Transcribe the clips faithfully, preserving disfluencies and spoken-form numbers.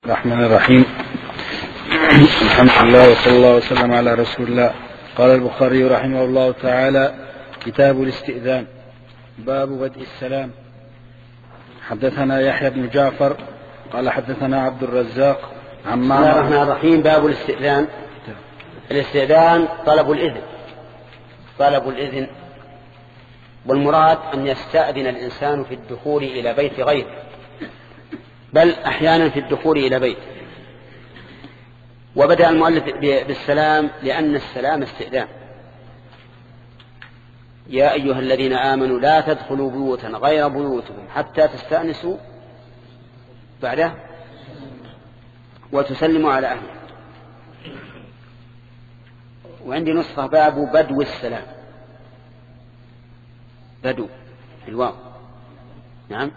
الرحمن الرحيم. الحمد لله وصلى الله وسلم على رسول الله. قال البخاري رحمه الله تعالى: كتاب الاستئذان. باب بدء السلام. حدثنا يحيى بن جعفر قال حدثنا عبد الرزاق عن بسم الله الرحمن الرحيم. باب الاستئذان. الاستئذان طلب الإذن طلب الإذن والمراد أن يستأذن الإنسان في الدخول إلى بيت غيره، بل أحيانا في الدخول إلى بيت. وبدأ المؤلف بالسلام لأن السلام استئذان. يا أيها الذين آمنوا لا تدخلوا بيوتا غير بيوتكم حتى تستأنسوا بعده وتسلموا على أهله. وعندي نسخة باب بدو السلام، بدو الواو، نعم.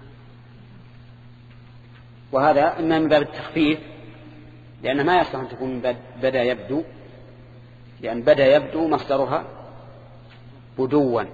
وهذا إما من باب التخفيف، لأن ما يصح أن تكون من بدأ يبدو، لأن بدأ يبدو مصدرها بدوا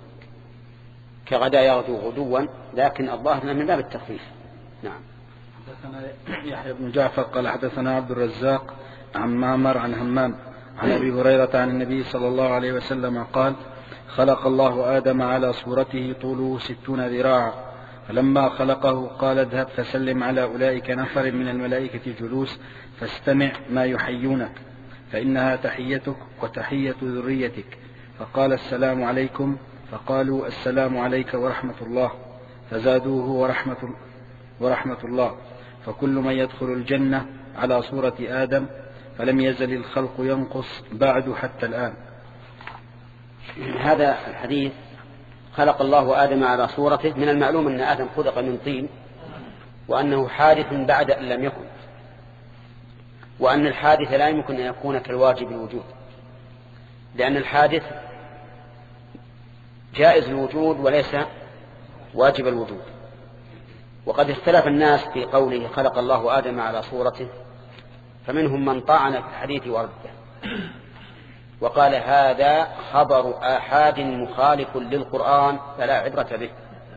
كغدا يغدو غدوا، لكن الظاهر من باب التخفيف. نعم. حدثنا يحيى بن جعفر قال حدثنا عبد الرزاق عن معمر عن همام عن أبي هريرة عن النبي صلى الله عليه وسلم قال: خلق الله آدم على صورته طوله ستون ذراعا، فلما خلقه قال: اذهب فسلم على أولئك نفر من الملائكة جلوس فاستمع ما يحيونك، فإنها تحيتك وتحية ذريتك. فقال: السلام عليكم. فقالوا: السلام عليك ورحمة الله. فزادوه ورحمة, ورحمة الله. فكل من يدخل الجنة على صورة آدم، فلم يزل الخلق ينقص بعد حتى الآن. هذا الحديث خلق الله آدم على صورته، من المعلوم أن آدم خلق من طين، وأنه حادث بعد أن لم يكن، وأن الحادث لا يمكن أن يكون كالواجب الوجود، لأن الحادث جائز الوجود وليس واجب الوجود. وقد اختلف الناس في قوله خلق الله آدم على صورته، فمنهم من طعن في الحديث ورده وقال: هذا خبر آحاد مخالف للقرآن فلا عبرة به.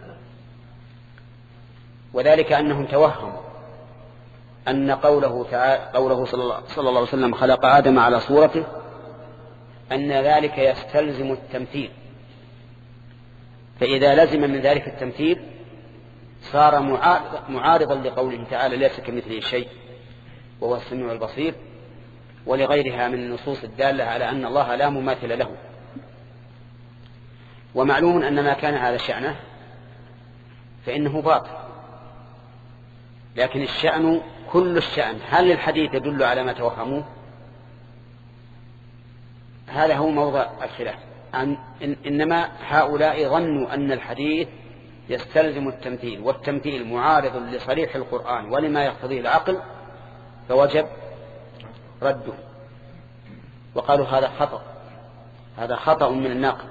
وذلك أنهم توهموا أن قوله, قوله صلى الله عليه وسلم خلق آدم على صورته أن ذلك يستلزم التمثيل، فإذا لزم من ذلك التمثيل صار معارضا لقوله تعالى: ليس كمثله شيء وهو السميع البصير، ولغيرها من النصوص الدالة على أن الله لا مماثل له. ومعلوم أن ما كان هذا شأنه فإنه باطل، لكن الشأن كل الشأن. هل الحديث يدل على ما توهموه؟ هذا هو موضع الخلاف. إنما هؤلاء ظنوا أن الحديث يستلزم التمثيل، والتمثيل معارض لصريح القرآن ولما يقتضيه العقل، فوجب رده. وقالوا هذا خطأ، هذا خطأ من الناقل.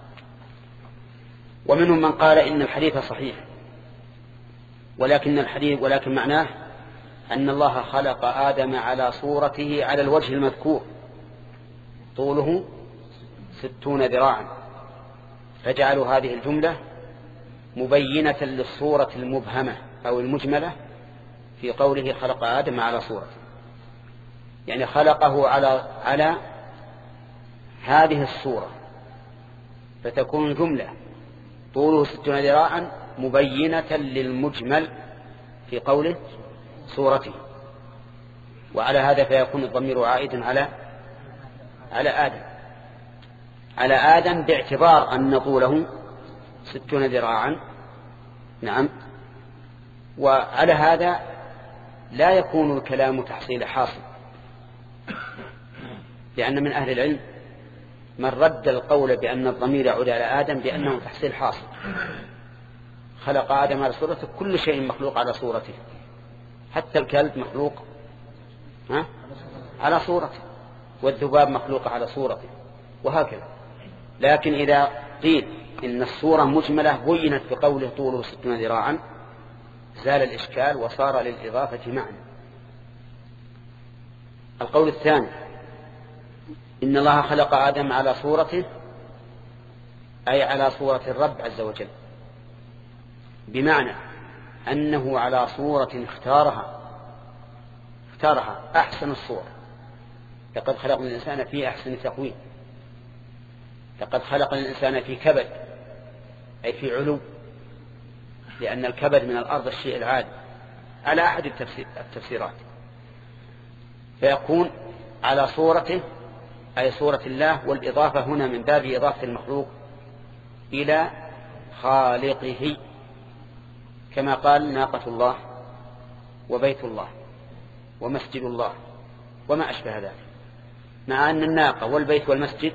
ومنهم من قال إن الحديث صحيح، ولكن الحديث ولكن معناه أن الله خلق آدم على صورته على الوجه المذكور، طوله ستون ذراعا، فجعلوا هذه الجملة مبينة للصورة المبهمة أو المجملة في قوله خلق آدم على صورته، يعني خلقه على على هذه الصورة، فتكون جملة طوله ستون ذراعا مبينة للمجمل في قوله صورته. وعلى هذا فيكون الضمير عائدا على على آدم على آدم باعتبار أن طوله ستون ذراعا. نعم. وعلى هذا لا يكون الكلام تحصيل حاصل، لأن من أهل العلم من رد القول بأن الضمير يعود على آدم بأنه تحصيل حاصل. خلق آدم على صورته، كل شيء مخلوق على صورته، حتى الكلب مخلوق ها؟ على صورته، والذباب مخلوق على صورته، وهكذا. لكن إذا قيل إن الصورة مجملة بينت بقوله طوله ستون ذراعا زال الإشكال وصار للإضافة معنى. القول الثاني: إن الله خلق آدم على صورته، أي على صورة الرب عز وجل، بمعنى أنه على صورة اختارها اختارها أحسن الصور. لقد خلقنا الإنسان في أحسن تقويم. لقد خلقنا الإنسان في كبد أي في علو، لأن الكبد من الأرض الشيء العادي على أحد التفسير التفسيرات. فيكون على صورته أي صورة الله، والإضافة هنا من باب إضافة المخلوق إلى خالقه، كما قال ناقة الله وبيت الله ومسجد الله وما أشبه ذلك، مع أن الناقة والبيت والمسجد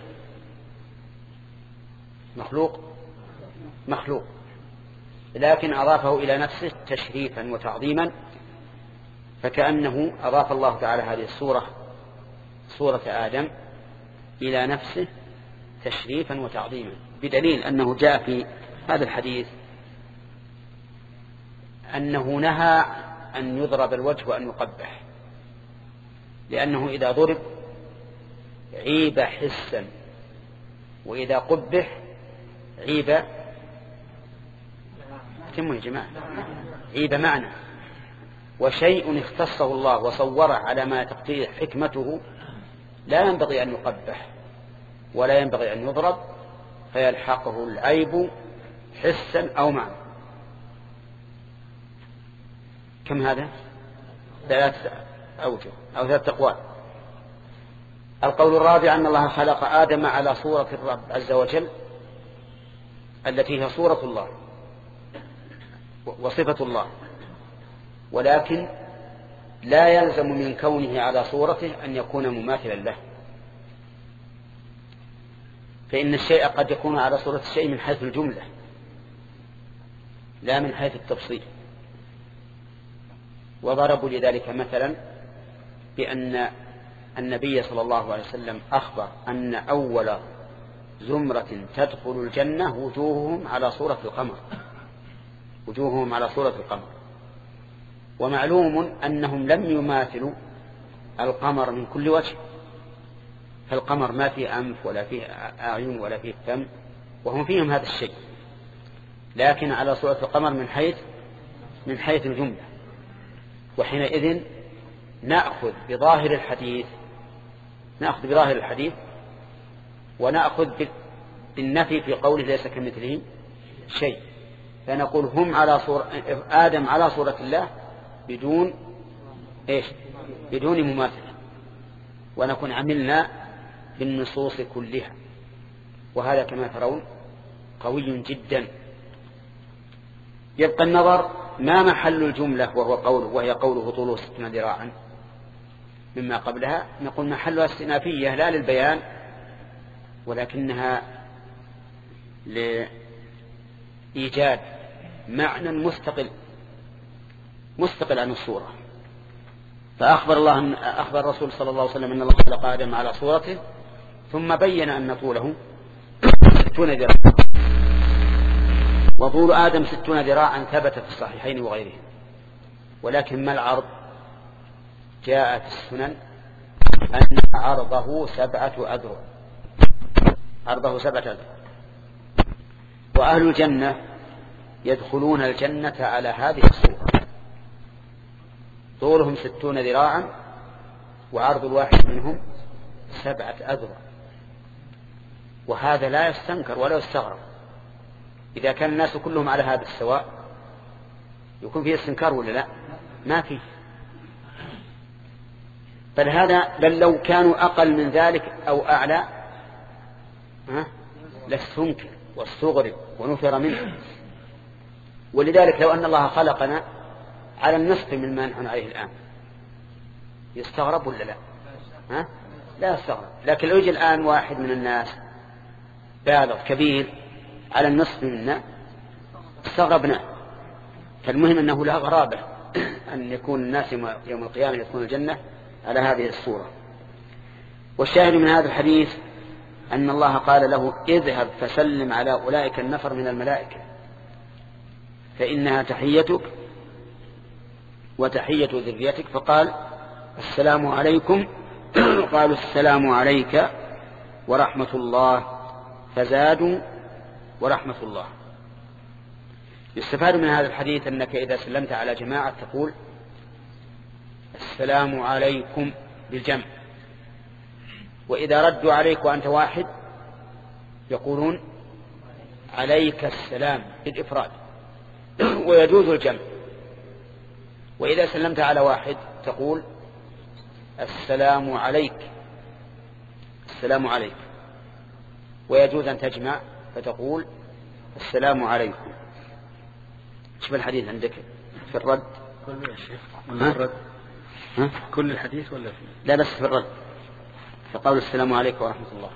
مخلوق مخلوق لكن أضافه إلى نفسه تشريفا وتعظيما، فكأنه أضاف الله تعالى هذه الصورة صورة آدم إلى نفسه تشريفا وتعظيما، بدليل أنه جاء في هذا الحديث أنه نهى أن يضرب الوجه وأن يقبح، لأنه إذا ضرب عيب حسا، وإذا قبح عيب تموا يا جماعة عيب معنى. وشيء اختصه الله وصوره على ما تقتضي حكمته لا ينبغي أن يقبح ولا ينبغي أن يضرب فيلحقه العيب حسا أو معنى. كم هذا؟ ثلاثة أوجه أو ثلاثة أقوال. القول الرابع أن الله خلق آدم على صورة الرب عز وجل التي هي صورة الله وصفة الله، ولكن لا يلزم من كونه على صورته أن يكون مماثلا له، فإن الشيء قد يكون على صورة الشيء من حيث الجملة لا من حيث التفصيل. وضربوا لذلك مثلا بأن النبي صلى الله عليه وسلم أخبر أن أول زمرة تدخل الجنة وجوههم على صورة القمر وجوههم على صورة القمر ومعلوم أنهم لم يماثلوا القمر من كل وجه، فالقمر ما فيه أنف ولا فيه أعين ولا فيه فم وهم فيهم هذا الشيء، لكن على صورة القمر من حيث من حيث الجملة. وحينئذ نأخذ بظاهر الحديث نأخذ بظاهر الحديث ونأخذ بالنفي في قوله ليس كمثله شيء، فنقول هم على صورة آدم على صورة الله بدون إيش بدون مماثلة، ونكون عملنا بالنصوص كلها، وهذا كما ترون قوي جدا. يبقى النظر ما محل الجملة وهو قوله وهي قوله طوله ستون ذراعا مما قبلها، نقول محلها استئنافية لا للبيان ولكنها لإيجاد معنى مستقل مستقل عن الصورة. فأخبر الله أن أخبر الرسول صلى الله عليه وسلم أن الله خلق آدم على صورته، ثم بين أن طوله ستون ذراعا، وطول آدم ستون ذراعا ثبت في الصحيحين وغيرهم. ولكن ما العرض؟ جاءت السنن أن عرضه سبعة أذرع عرضه سبعة أذرع وأهل الجنة يدخلون الجنة على هذه الصورة، طولهم ستون ذراعا وعرض الواحد منهم سبعة أذرع، وهذا لا يستنكر ولا يستغرب. إذا كان الناس كلهم على هذا السواء يكون فيه استنكار ولا لا؟ ما فيه. بل هذا بل لو كانوا أقل من ذلك أو أعلى لاستنكر واستغرب ونفر منه. ولذلك لو أن الله خلقنا على النصف من ما نحن عليه الآن يستغرب ولا لا؟ ها؟ لا يستغرب. لكن لو يجي الآن واحد من الناس بالغ كبير على النصف منا استغربنا. فالمهم أنه لا غرابة أن يكون الناس يوم القيامة يدخلون الجنة على هذه الصورة. والشاهد من هذا الحديث أن الله قال له اذهب فسلم على أولئك النفر من الملائكة فإنها تحيتك وتحية ذريتك، فقال السلام عليكم قالوا السلام عليك ورحمة الله فزادوا ورحمة الله. يستفاد من هذا الحديث أنك إذا سلمت على جماعة تقول السلام عليكم بالجمع. وإذا ردوا عليك وأنت واحد يقولون عليك السلام بالإفراد، ويجوز الجمع. وإذا سلمت على واحد تقول السلام عليك السلام عليك، ويجوز أن تجمع فتقول السلام عليكم. شوف الحديث عندك في الرد كل الشيخ ولا الرد؟ ها؟ كل الحديث ولا في؟ لا بس في الرد، فقول السلام عليكم ورحمة الله.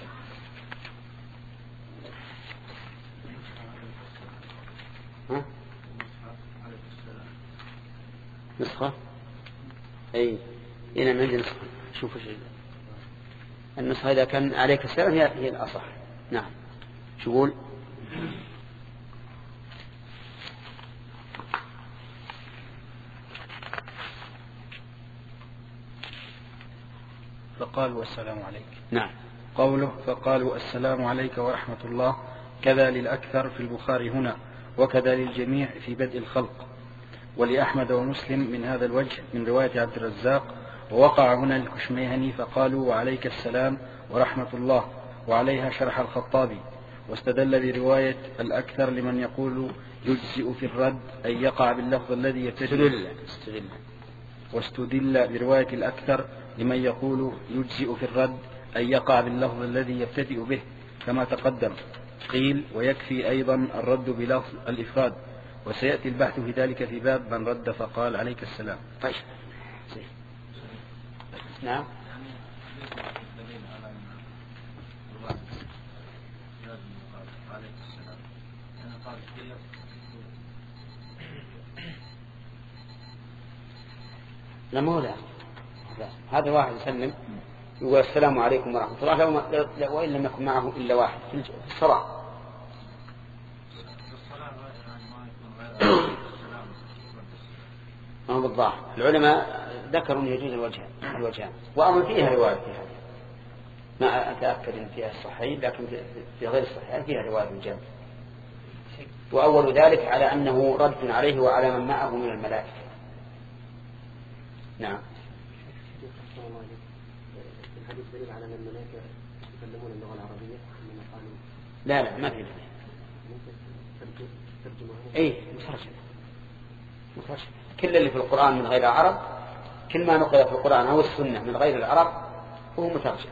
ها؟ نسخة؟ أي هنا من عندي نسخة. شوفوا شيء النسخة إذا كان عليك السلام هي هي الأصح. نعم. شو يقول؟ فقالوا السلام عليك. نعم. قوله فقالوا السلام عليك ورحمة الله كذا للأكثر في البخاري هنا، وكذا للجميع في بدء الخلق، ولأحمد ومسلم من هذا الوجه من رواية عبد الرزاق. ووقع هنا الكشميهني فقالوا وعليك السلام ورحمة الله، وعليها شرح الخطابي. واستدل برواية الأكثر لمن يقول يجزئ في الرد أن يقع باللفظ الذي يبتدئ. واستدل برواية الأكثر لمن يقول يجزئ في الرد أن يقع باللفظ الذي يبتدئ به كما تقدم. قيل ويكفي أيضا الرد بلفظ الإفراد، وسيأتي البحث في ذلك في باب من رد فقال عليك السلام. طيب. نعم. لا مو لا. هذا واحد يسلم يقول السلام عليكم ورحمة الله لو وإن لم يكن معه إلا واحد في الصلاة. ما بالظاهر العلماء ذكروا أن يجوز الوجهان الوجهان وأمر فيها رواية في هذا، ما أتأكد أن فيها الصحيح، لكن في غير الصحيح فيها رواية من جانب. وأول ذلك على أنه رد عليه وعلى من معه من الملائكة. نعم. الحديث دليل على أن الملائكة يتكلمون اللغة العربية. لا لا ما في دليل. اي مترجم مترجم. كل اللي في القرآن من غير العرب، كل ما نقل في القرآن أو السنة من غير العرب هو مترجم.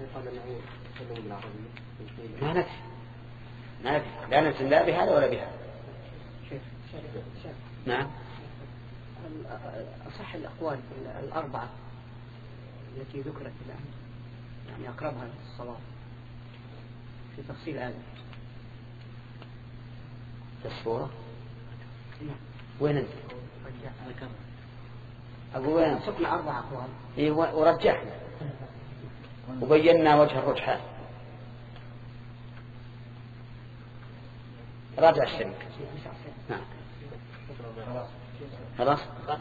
ما ندري ما ندري لا نلزم لا بهذا ولا بهذا. نعم. أصح الأقوال الأربعة التي ذكرت الآن يعني أقربها للصواب في تفصيل هذا في الصورة. وين انت؟ أقول وين؟ سقنا أربعة أقوال. إيه ورجحنا وبينا وجه الرجحان. راجع الشريك. نعم. خلاص.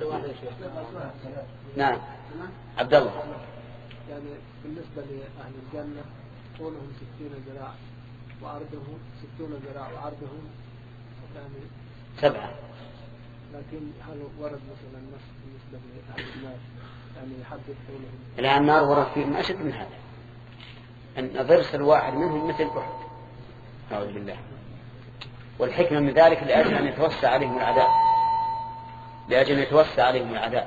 نعم. عبد الله. يعني بالنسبة لأهل الجنة طولهم ستين ذراع وعرضهم ستون ذراع وعرضهم يعني سبعة. لكن هل ورد مثلا النص بالنسبة لأهل النار يعني يحدد طولهم؟ الآن النار ورد فيهم أشد من هذا، أن ضرس الواحد منهم مثل أحد. أعوذ بالله. والحكمة من ذلك لأجل أن يتوسع عليهم العذاب، لأجل أن يتوسع عليهم العذاب،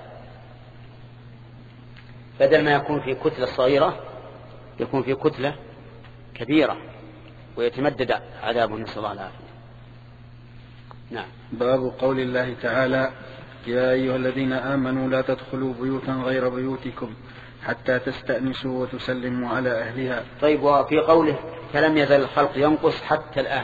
بدل ما يكون في كتلة صغيرة يكون في كتلة كبيرة ويتمدد عذابه، نسأل الله العافية. نعم. باب قول الله تعالى يا أيها الذين آمنوا لا تدخلوا بيوتا غير بيوتكم حتى تستأنسوا وتسلموا على أهلها. طيب، وفي قوله فلم يزل الخلق ينقص حتى الآن،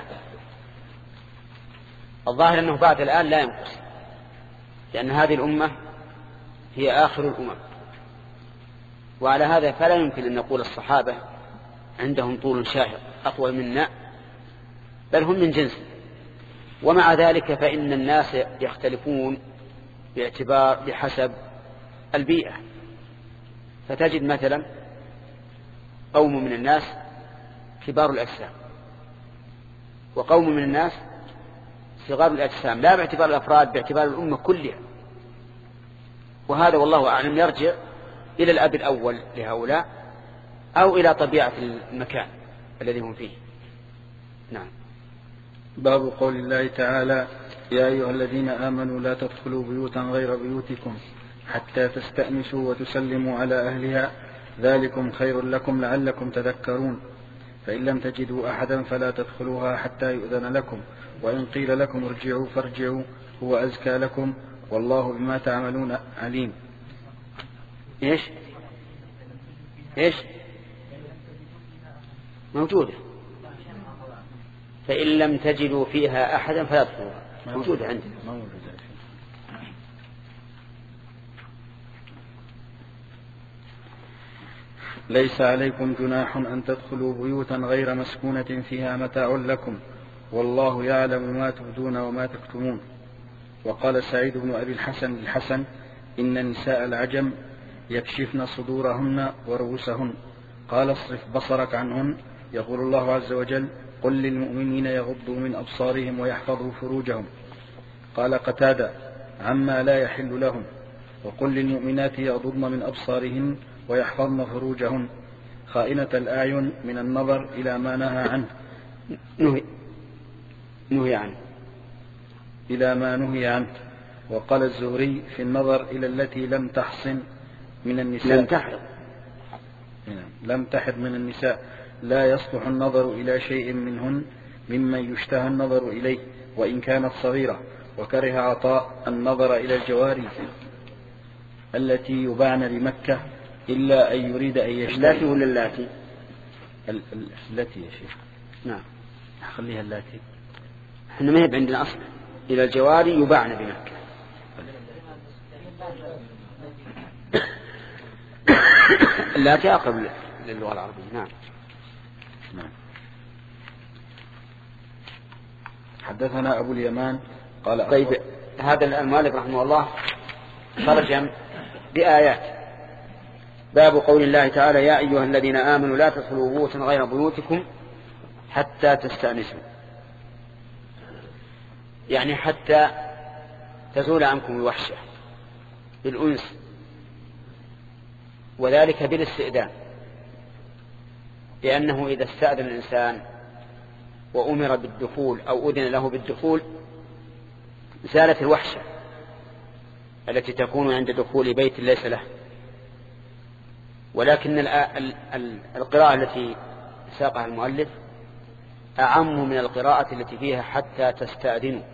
الظاهر أنه بعد الآن لا ينقص، لأن هذه الأمة هي آخر الأمم، وعلى هذا فلا يمكن أن نقول الصحابة عندهم طول شاهق أطول منا، بل هم من جنس. ومع ذلك فإن الناس يختلفون باعتبار بحسب البيئة، فتجد مثلا قوم من الناس كبار الأجسام وقوم من الناس صغار الأجسام، لا باعتبار الأفراد، باعتبار الأمة كلها. وهذا والله أعلم يرجع إلى الأب الأول لهؤلاء أو إلى طبيعة المكان الذي هم فيه. نعم. باب قول الله تعالى: يا أيها الذين آمنوا لا تدخلوا بيوتا غير بيوتكم حتى تستأنسوا وتسلموا على أهلها ذلكم خير لكم لعلكم تذكرون. فإن لم تجدوا أحدا فلا تدخلوها حتى يؤذن لكم، وإن قيل لكم ارجعوا فارجعوا هو أزكى لكم والله بما تعملون عليم. إيش إيش موجودة. فإن لم تجدوا فيها أحدا فلا تدخلوها، موجودة عندنا. ليس عليكم جناح أن تدخلوا بيوتا غير مسكونة فيها متاع لكم والله يعلم ما تبدون وما تكتمون. وقال سعيد بن أبي الحسن الحسن: إن نساء العجم يكشفن صدورهن ورؤوسهن. قال: اصرف بصرك عنهن. يقول الله عز وجل: قل للمؤمنين يغضوا من أبصارهم ويحفظوا فروجهم. قال قتادة: عما لا يحل لهم. وقل للمؤمنات يغضضن من أبصارهن ويحفظن فروجهن خائنة الأعين من النظر إلى ما نهى عنه نهي, نهي عنه إلى ما نهي عنه. وقال الزهري في النظر إلى التي لم تحصن من النساء لم تحض لم تحض من النساء لا يصلح النظر إلى شيء منهن ممن يشتهى النظر إليه وإن كانت صغيرة. وكره عطاء النظر إلى الجواري التي يباعن بمكة إلا أن يريد أن يشتري. اللاتي ولا اللاتي؟ التي يا شيخ. نعم خليها اللاتي. احنا ما هي عندنا أصلا. إلى الجواري يباعن بمكة. اللاتي أقرب للغة العربية. نعم. نعم. حدثنا أبو اليمان قال: طيب هذا المؤلف رحمه الله ترجم بآيات. باب قول الله تعالى: يا أيها الذين آمنوا لا تدخلوا بيوتا غير بيوتكم حتى تستأنسوا، يعني حتى تزول عنكم الوحشة بالأنس، وذلك بالاستئذان، لأنه إذا استأذن الإنسان وأمر بالدخول أو أذن له بالدخول زالت الوحشة التي تكون عند دخول بيت ليس له. ولكن القراءة التي ساقها المؤلف أعم من القراءة التي فيها حتى تستأذنوا،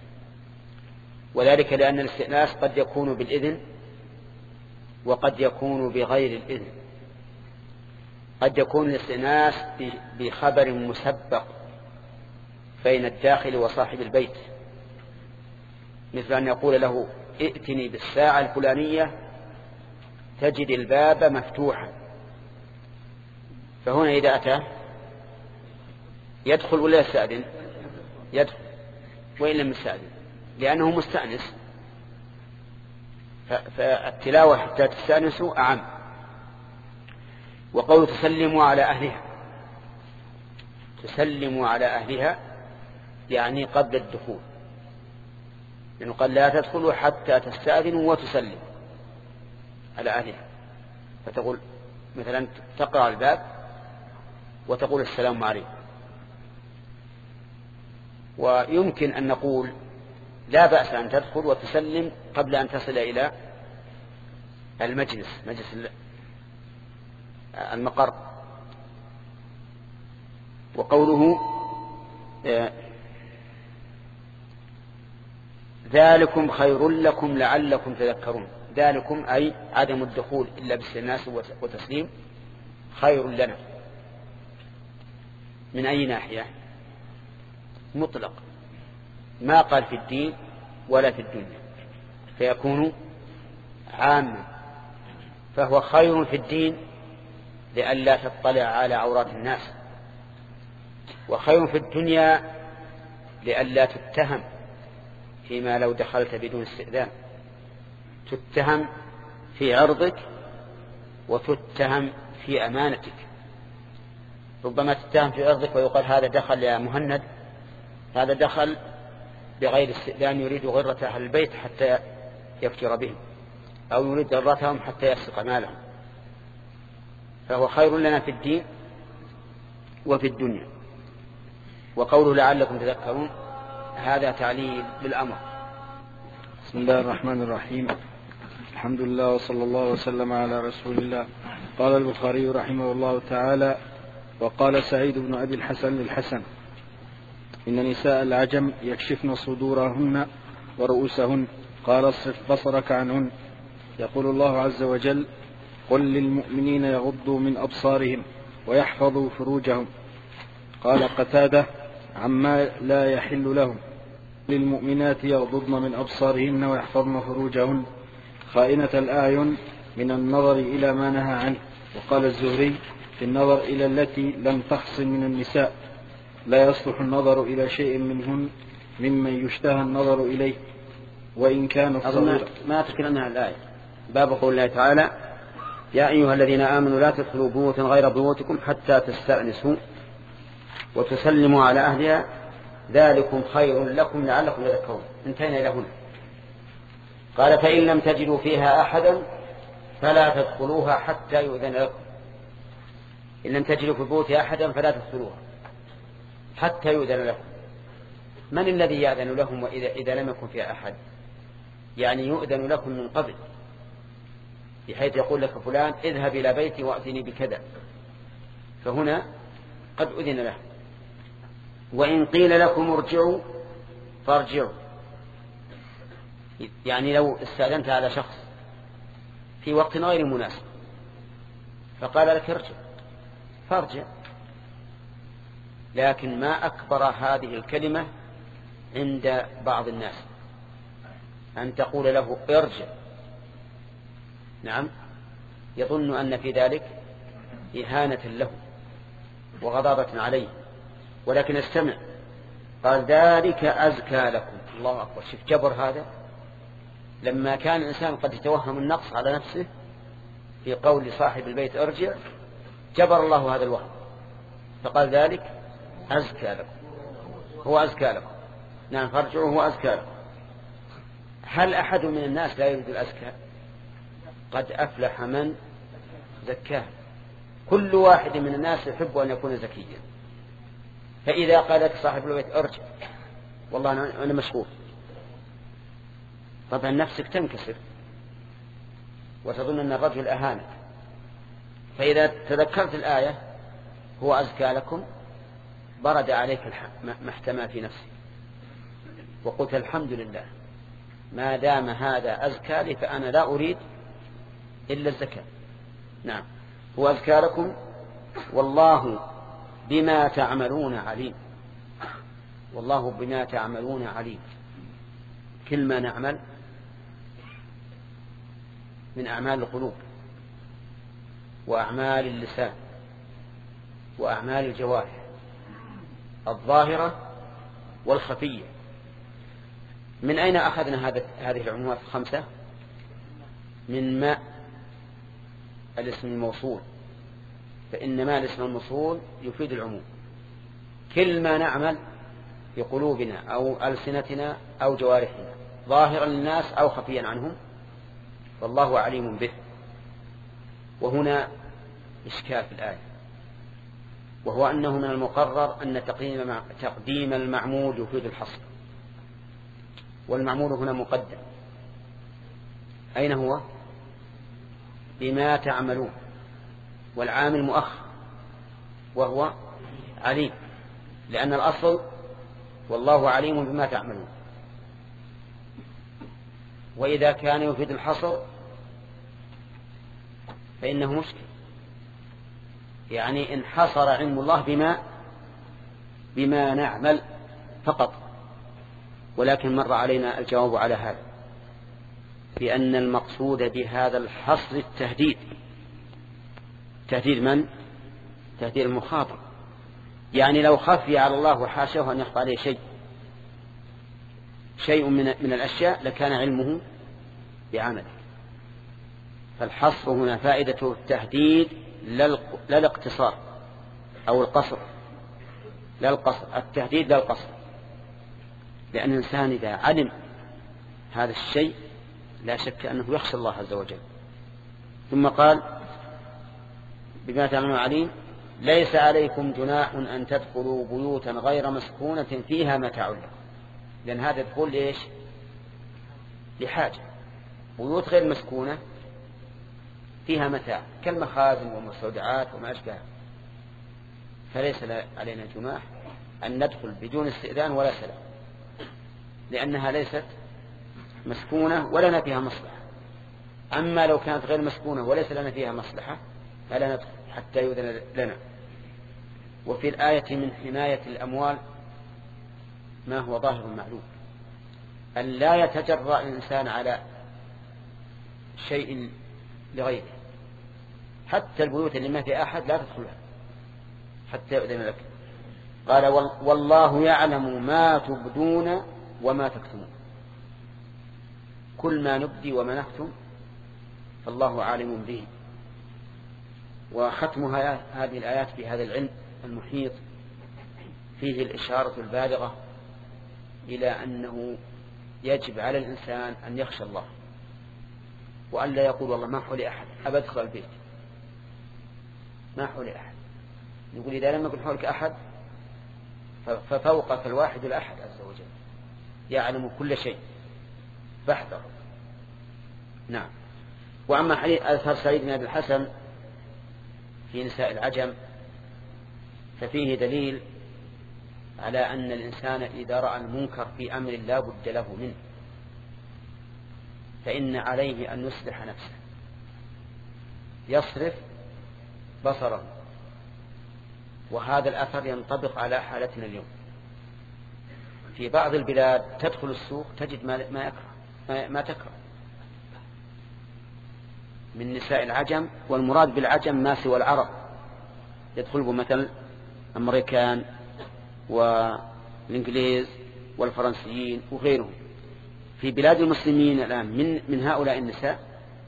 وذلك لأن الاستئناس قد يكون بالإذن وقد يكون بغير الإذن. قد يكون الاستئناس بخبر مسبق بين الداخل وصاحب البيت، مثل أن يقول له: ائتني بالساعة الفلانية تجد الباب مفتوحا. فهنا إذا أتى يدخل ولا يستأذن؟ يدخل وإن لم يستأذن، لأنه مستأنس. فالتلاوة حتى تستأنسوا أعم. وقول تسلموا على أهلها، تسلموا على أهلها يعني قبل الدخول، لأنه قال: لا تدخلوا حتى تستأذنوا وتسلموا على أهلها. فتقول مثلا تقرأ الباب وتقول: السلام عليكم. ويمكن أن نقول لا بأس أن تدخل وتسلم قبل أن تصل إلى المجلس، مجلس المقر. وقوله ذلكم خير لكم لعلكم تذكرون، ذلكم أي عدم الدخول إلا باستئناس وتسليم خير لنا. من أي ناحية؟ مطلق، ما قال في الدين ولا في الدنيا، فيكون عاما. فهو خير في الدين لئلا تطلع على عورات الناس، وخير في الدنيا لئلا تتهم فيما لو دخلت بدون استئذان، تتهم في عرضك وتتهم في أمانتك. ربما تتهم في عرضك ويقال: هذا دخل يا مهند، هذا دخل بغير استئذان يريد غرة أهل البيت حتى يفتر بهم. أو يريد ضرتهم حتى يسرق مالهم، فهو خير لنا في الدين وفي الدنيا. وقوله لعلكم تذكرون هذا تعليل للأمر. بسم الله الرحمن الرحيم. الحمد لله وصلى الله وسلم على رسول الله. قال البخاري رحمه الله تعالى: وقال سعيد بن أبي الحسن للحسن: إن نساء العجم يكشفن صدورهن ورؤوسهن، قال اصرف بصرك عنهن. يقول الله عز وجل: قل للمؤمنين يغضوا من أبصارهم ويحفظوا فروجهم. قال قتادة: عما لا يحل لهم: للمؤمنات يغضضن من أبصارهن ويحفظن فروجهن، خائنة الأعين من النظر إلى ما نهى عنه. وقال الزهري في النظر إلى التي لم تحصن من النساء: لا يصلح النظر إلى شيء منهن ممن يشتهى النظر إليه وإن كان صغيرا. ما تكلمنا الآية باب قول الله تعالى: يا أيها الذين آمنوا لا تدخلوا بيوتا غير بيوتكم حتى تستأنسوا وتسلموا على أهلها ذلكم خير لكم لعلكم تذكرون. انتهينا إلى هنا. قال: فإن لم تجدوا فيها أحدا فلا تدخلوها حتى يؤذن لكم. إن لم تجدوا في البيوت أحدا فلا تدخلوها حتى يؤذن لكم. من الذي يأذن لهم وإذا إذا لم يكن فيها أحد؟ يعني يؤذن لكم من قبل، بحيث يقول لك فلان اذهب إلى بيتي وأتني بكذا، فهنا قد أذن له. وإن قيل لكم ارجعوا فارجعوا، يعني لو استأذنت على شخص في وقت غير مناسب فقال لك ارجع فارجع. لكن ما أكبر هذه الكلمة عند بعض الناس أن تقول له ارجع. نعم، يظن أن في ذلك إهانة له وغضاضة عليه، ولكن استمع. قال: ذلك أزكى لكم. الله أكبر، شوف جبر هذا. لما كان الإنسان قد يتوهم النقص على نفسه في قول صاحب البيت ارجع، جبر الله هذا الوهم فقال: ذلك أزكى لكم، هو أزكى لكم. نعم، فارجعوا هو أزكى لكم. هل أحد من الناس لا يريد الأزكى؟ قد أفلح من زكاه. كل واحد من الناس يحب أن يكون زكيا. فإذا قال لك صاحب البيت ارجع، والله أنا مشغول، طبعا نفسك تنكسر وتظن أن الرجل أهانك. فإذا تذكرت الآية هو أزكى لكم برد عليك ما احتمى في نفسي وقلت الحمد لله، ما دام هذا أزكى لي فأنا لا أريد إلا الزكاة. نعم، هو أزكى لكم والله بما تعملون عليم. والله بما تعملون عليم. كل ما نعمل من أعمال القلوب وأعمال اللسان وأعمال الجوارح الظاهرة والخفية. من أين أخذنا هذه العمومات الخمسة؟ من ما الاسم الموصول، فإن ما الاسم الموصول يفيد العموم. كل ما نعمل في قلوبنا أو ألسنتنا أو جوارحنا ظاهرا للناس أو خفيا عنهم فالله عليم به. وهنا إشكال في الآية، وهو أنه من المقرر أن تقديم المعمول يفيد الحصر، والمعمول هنا مقدم. أين هو؟ بما تعملون، والعامل مؤخر وهو عليم، لأن الأصل والله عليم بما تعملون. وإذا كان يفيد الحصر فإنه مشكل، يعني انحصر علم الله بما بما نعمل فقط. ولكن مر علينا الجواب على هذا بأن المقصود بهذا الحصر التهديد. تهديد من؟ تهديد المخاطب. يعني لو خفي على الله وحاشاه أن يخفى عليه شيء شيء من, من الأشياء لكان علمه بعمله. فالحصر هنا فائدته التهديد لا الاقتصار أو القصر، لا القصر، التهديد لا القصر. لأن الإنسان إذا علم هذا الشيء لا شك أنه يخشى الله عز وجل. ثم قال بما تعملون عليم ليس عليكم جناح أن تدخلوا بيوتا غير مسكونة فيها متاع لكم، لأن هذا دخول ليش؟ لحاجة. بيوت غير مسكونة فيها متاع كالمخازن والمستودعات وما أشبه، فليس علينا جناح أن ندخل بدون استئذان ولا سلام، لأنها ليست مسكونة ولنا فيها مصلحة. أما لو كانت غير مسكونة وليس لنا فيها مصلحة فلا ندخل حتى يؤذن لنا. وفي الآية من حماية الأموال ما هو ظاهر معلوم، أن لا يتجرأ الإنسان على شيء لغيره، حتى البيوت اللي ما في أحد لا تدخلها حتى يؤذن لك. قال والله يعلم ما تبدون وما تكتمون، كل ما نبدي وما نكتم فالله عالم به. وختمها هذه الآيات بهذا العلم المحيط فيه الإشارة البالغة إلى أنه يجب على الإنسان أن يخشى الله، وأن لا يقول والله ما حولي أحد أبدخل البيت، ما حولي أحد. يقول إذا لم يكن حولك أحد ففوقك الواحد الأحد عز وجل يعلم كل شيء فاحذر. نعم. وأما حديث أثر سعيد بن أبي الحسن في نساء العجم ففيه دليل على أن الإنسان إذا رأى المنكر في أمر لا بد له منه فإن عليه أن يصلح نفسه، يصرف بصره. وهذا الأثر ينطبق على حالتنا اليوم. في بعض البلاد تدخل السوق تجد ما يكره ما, ما تكره من نساء العجم، والمراد بالعجم ما سوى العرب، يدخل مثل الأمريكان والإنجليز والفرنسيين وغيرهم. في بلاد المسلمين الآن من, من هؤلاء النساء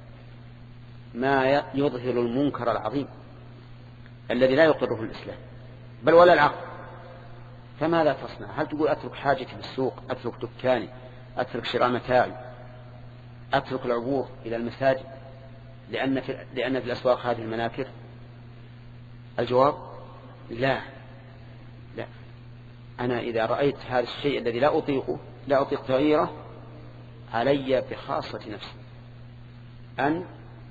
ما يظهر المنكر العظيم الذي لا يقره الإسلام بل ولا العقل. فماذا تصنع؟ هل تقول أترك حاجتي في السوق، أترك دكاني، أترك شراء متاعي، أترك العبور إلى المساجد لأن في, لأن في الأسواق هذه المناكر؟ الجواب لا لا. أنا إذا رأيت هذا الشيء الذي لا أطيقه لا أطيق تغييره علي بخاصة نفسي أن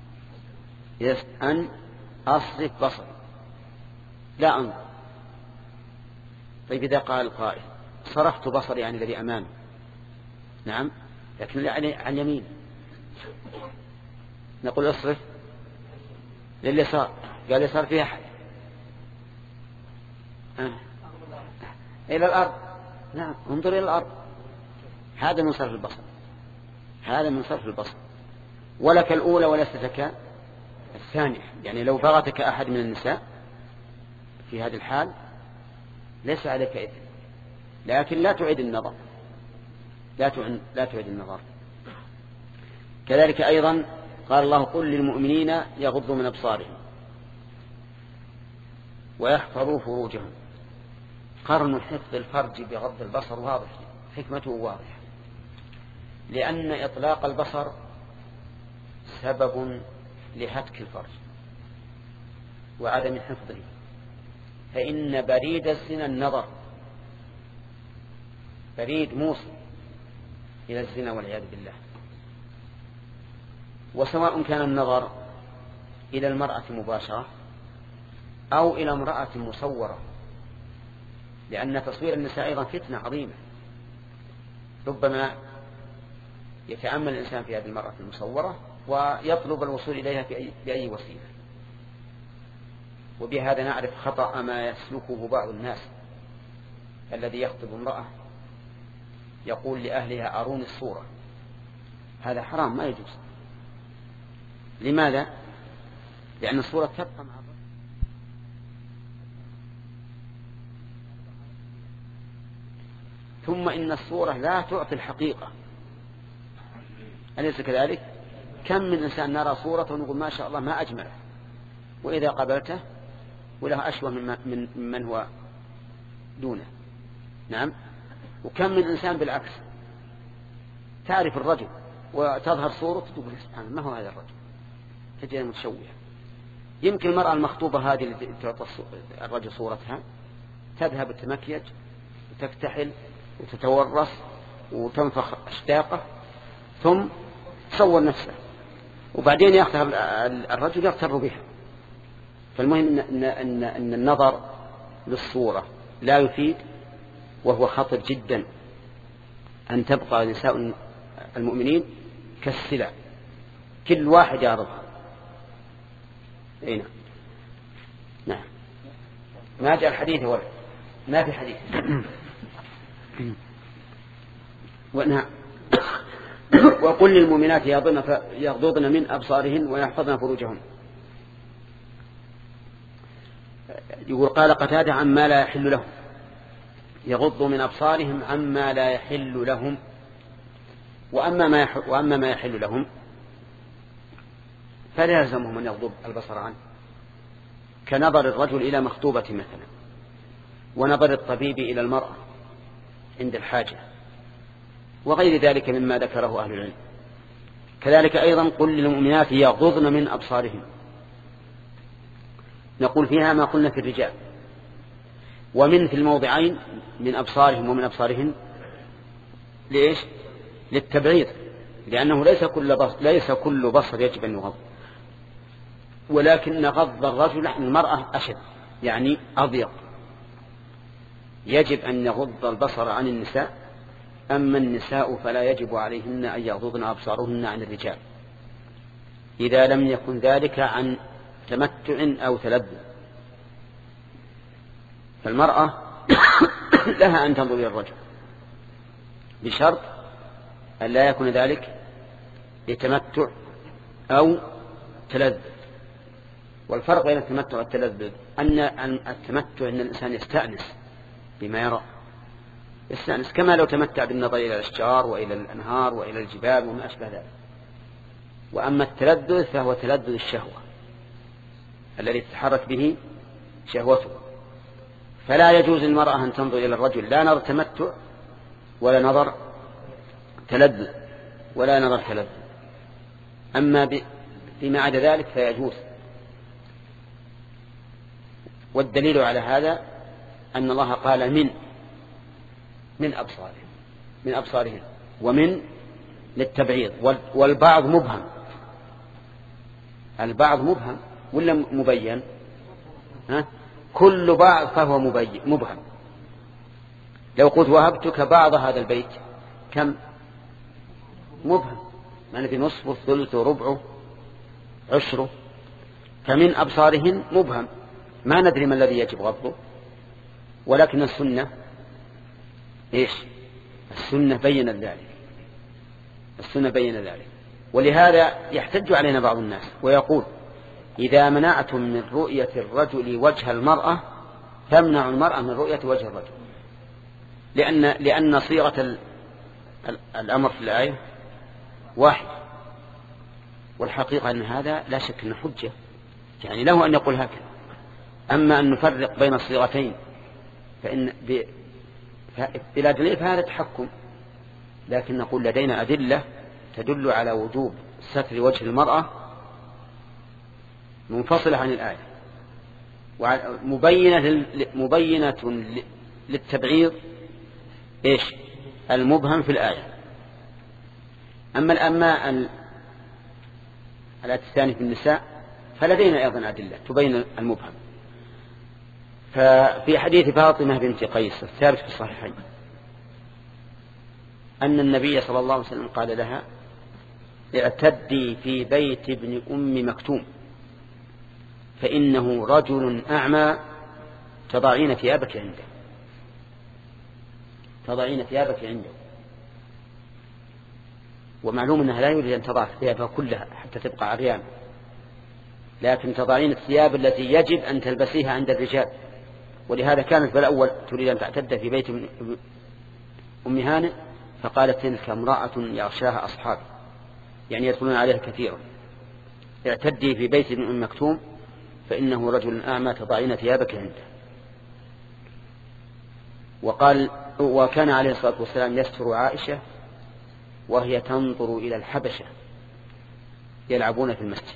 أن أصرف بصري لا أنظر. طيب إذا قال القائل صرفت بصري عن الذي أمامي، نعم، لكن عن يمين، نقول اصرف لليسار، قال يسار فيه أحد أه. إلى الأرض، نعم، انظر إلى الأرض. هذا من صرف البصر، هذا من صرف البصر. ولك الأولى وليست لك الثانية. يعني لو بغتك أحد من النساء في هذه الحال ليس عليك إثم، لكن لا تعيد النظر، لا تعيد, لا تعيد النظر. كذلك أيضا قال الله قل للمؤمنين يغضوا من أبصارهم ويحفظوا فروجهم. قرن حفظ الفرج بغض البصر واضح، حكمته واضحة، لأن إطلاق البصر سبب لهتك الفرج وعدم حفظه. فإن بريد الزنا النظر، بريد موصل إلى الزنا والعياذ بالله. وسواء كان النظر إلى المرأة مباشرة أو إلى امرأة مصورة، لأن تصوير النساء أيضا فتنة عظيمة، ربما يتأمل الإنسان في هذه المرأة المصورة ويطلب الوصول إليها بأي وسيلة. وبهذا نعرف خطأ ما يسلكه بعض الناس، الذي يخطب امرأة يقول لأهلها أروني الصورة. هذا حرام، ما يجوز. لماذا؟ لأن الصورة تبقى مع بعض. ثم إن الصورة لا تعطي الحقيقة، أليس كذلك؟ كم من إنسان نرى صورة ونقول ما شاء الله ما أجمله، وإذا قابلته وله أشوه من من هو دونه. نعم. وكم من إنسان بالعكس، تعرف الرجل وتظهر صورته تقول سبحان الله ما هو هذا الرجل، تجد متشوه. يمكن المرأة المخطوبة هذه اللي تعطى الرجل صورتها تذهب التمكيج وتكتحل وتتورص وتنفخ أشداقه ثم تصور نفسه، وبعدين يأخذ الرجل يغتر بها. فالمهم أن, أن, أن النظر للصورة لا يفيد، وهو خطر جدا أن تبقى نساء المؤمنين كالسلع، كل واحد يعرضها. اي نعم. نعم ما جاء الحديث ولا ما في حديث. ونعم وقل للمؤمنات يغضضن من أبصارهن ويحفظن فروجهن. يقول قال قتادة عما لا يحل لهم، يغضوا من أبصارهم عما لا يحل لهم. وأما ما يحل, وأما ما يحل لهم فلا يلزمهم أن يغضوا البصر عنه، كنظر الرجل إلى مخطوبة مثلا، ونظر الطبيب إلى المرأة عند الحاجة، وغير ذلك مما ذكره أهل العلم. كذلك أيضا قل للمؤمنات يغضضن من أبصارهم، نقول فيها ما قلنا في الرجال. ومن في الموضعين من أبصارهم ومن أبصارهن ليش؟ للتبعيض، لأنه ليس كل بصر, ليس كل بصر يجب أن يغض، ولكن غض الرجل عن المرأة أشد، يعني أضيق. يجب أن يغض البصر عن النساء، أما النساء فلا يجب عليهن أن يغضضن أبصارهن عن الرجال إذا لم يكن ذلك عن تمتع أو تلذذ. فالمرأة لها أن تنظر إلى الرجل بشرط أن لا يكون ذلك لتمتع أو تلذذ. والفرق بين التمتع والتلذذ أن التمتع أن الإنسان يستأنس بما يرى، يستأنس كما لو تمتع بالنظر إلى الأشجار وإلى الأنهار وإلى الجبال وما أشبه ذلك. وأما التلذذ فهو تلذذ الشهوة الذي تتحرك به شهوته. فلا يجوز للمرأة أن تنظر إلى الرجل لا نظر تمتع ولا نظر تلذذ ولا نظر تلذذ. أما فيما عدا ذلك فيجوز. والدليل على هذا أن الله قال من من أبصارهم من أبصارهم ومن للتبعيض. والبعض مبهم، البعض مبهم ولا مبين؟ ها؟ كل بعض فهو مبهم. لو قلت وهبتك بعض هذا البيت كم؟ مبهم، ما ندري نصفه ثلثه ربعه عشره. فمن أبصارهن مبهم ما ندري ما الذي يجب غضه. ولكن السنة إيش؟ السنة بين ذلك، السنة بين ذلك. ولهذا يحتج علينا بعض الناس ويقول إذا منعتم من رؤية الرجل وجه المرأة فامنعوا المرأة من رؤية وجه الرجل، لأن, لأن صيغة الأمر في الآية واحد. والحقيقة أن هذا لا شك أنه حجة، يعني له أن يقول هكذا. أما أن نفرق بين الصيغتين فإن بلا دليل فهذا تحكم. لكن نقول لدينا أدلة تدل على وجوب ستر وجه المرأة منفصلة عن الآية، مبينة, مبينة للتبعيض إيش؟ المبهم في الآية. أما الأما الآية الثانية في النساء فلدينا أيضا أدلة تبين المبهم. ففي حديث فاطمة بنت قيس الثابت في الصحيحين أن النبي صلى الله عليه وسلم قال لها اعتدي في بيت ابن أم مكتوم فإنه رجل أعمى تضعين ثيابك عنده، تضعين ثيابك عنده. ومعلوم أنها لا يريد أن تضع ثيابها كلها حتى تبقى عريانة، لكن تضعين الثياب التي يجب أن تلبسيها عند الرجال. ولهذا كانت بالأول تريد أن تعتد في بيت أم هانئ فقالت تلك امرأة يغشاها أصحابي، يعني يدخلون عليها كثيرا. اعتدي في بيت ابن أم مكتوم فإنه رجل أعمى تضعين ثيابك عنده. وقال وكان عليه الصلاة والسلام يستر عائشة وهي تنظر إلى الحبشة يلعبون في المسجد،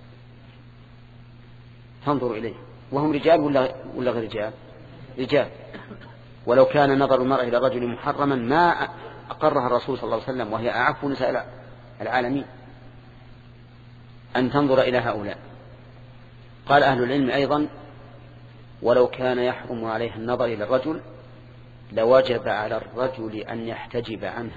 تنظر إليه وهم رجال ولا, ولا غير رجال؟ رجال. ولو كان نظر المرأة إلى الرجل محرما ما أقرها الرسول صلى الله عليه وسلم، وهي أعف نساء العالمين أن تنظر إلى هؤلاء. قال أهل العلم أيضا ولو كان يحرم عليها النظر إلى الرجل لوجب على الرجل أن يحتجب عنها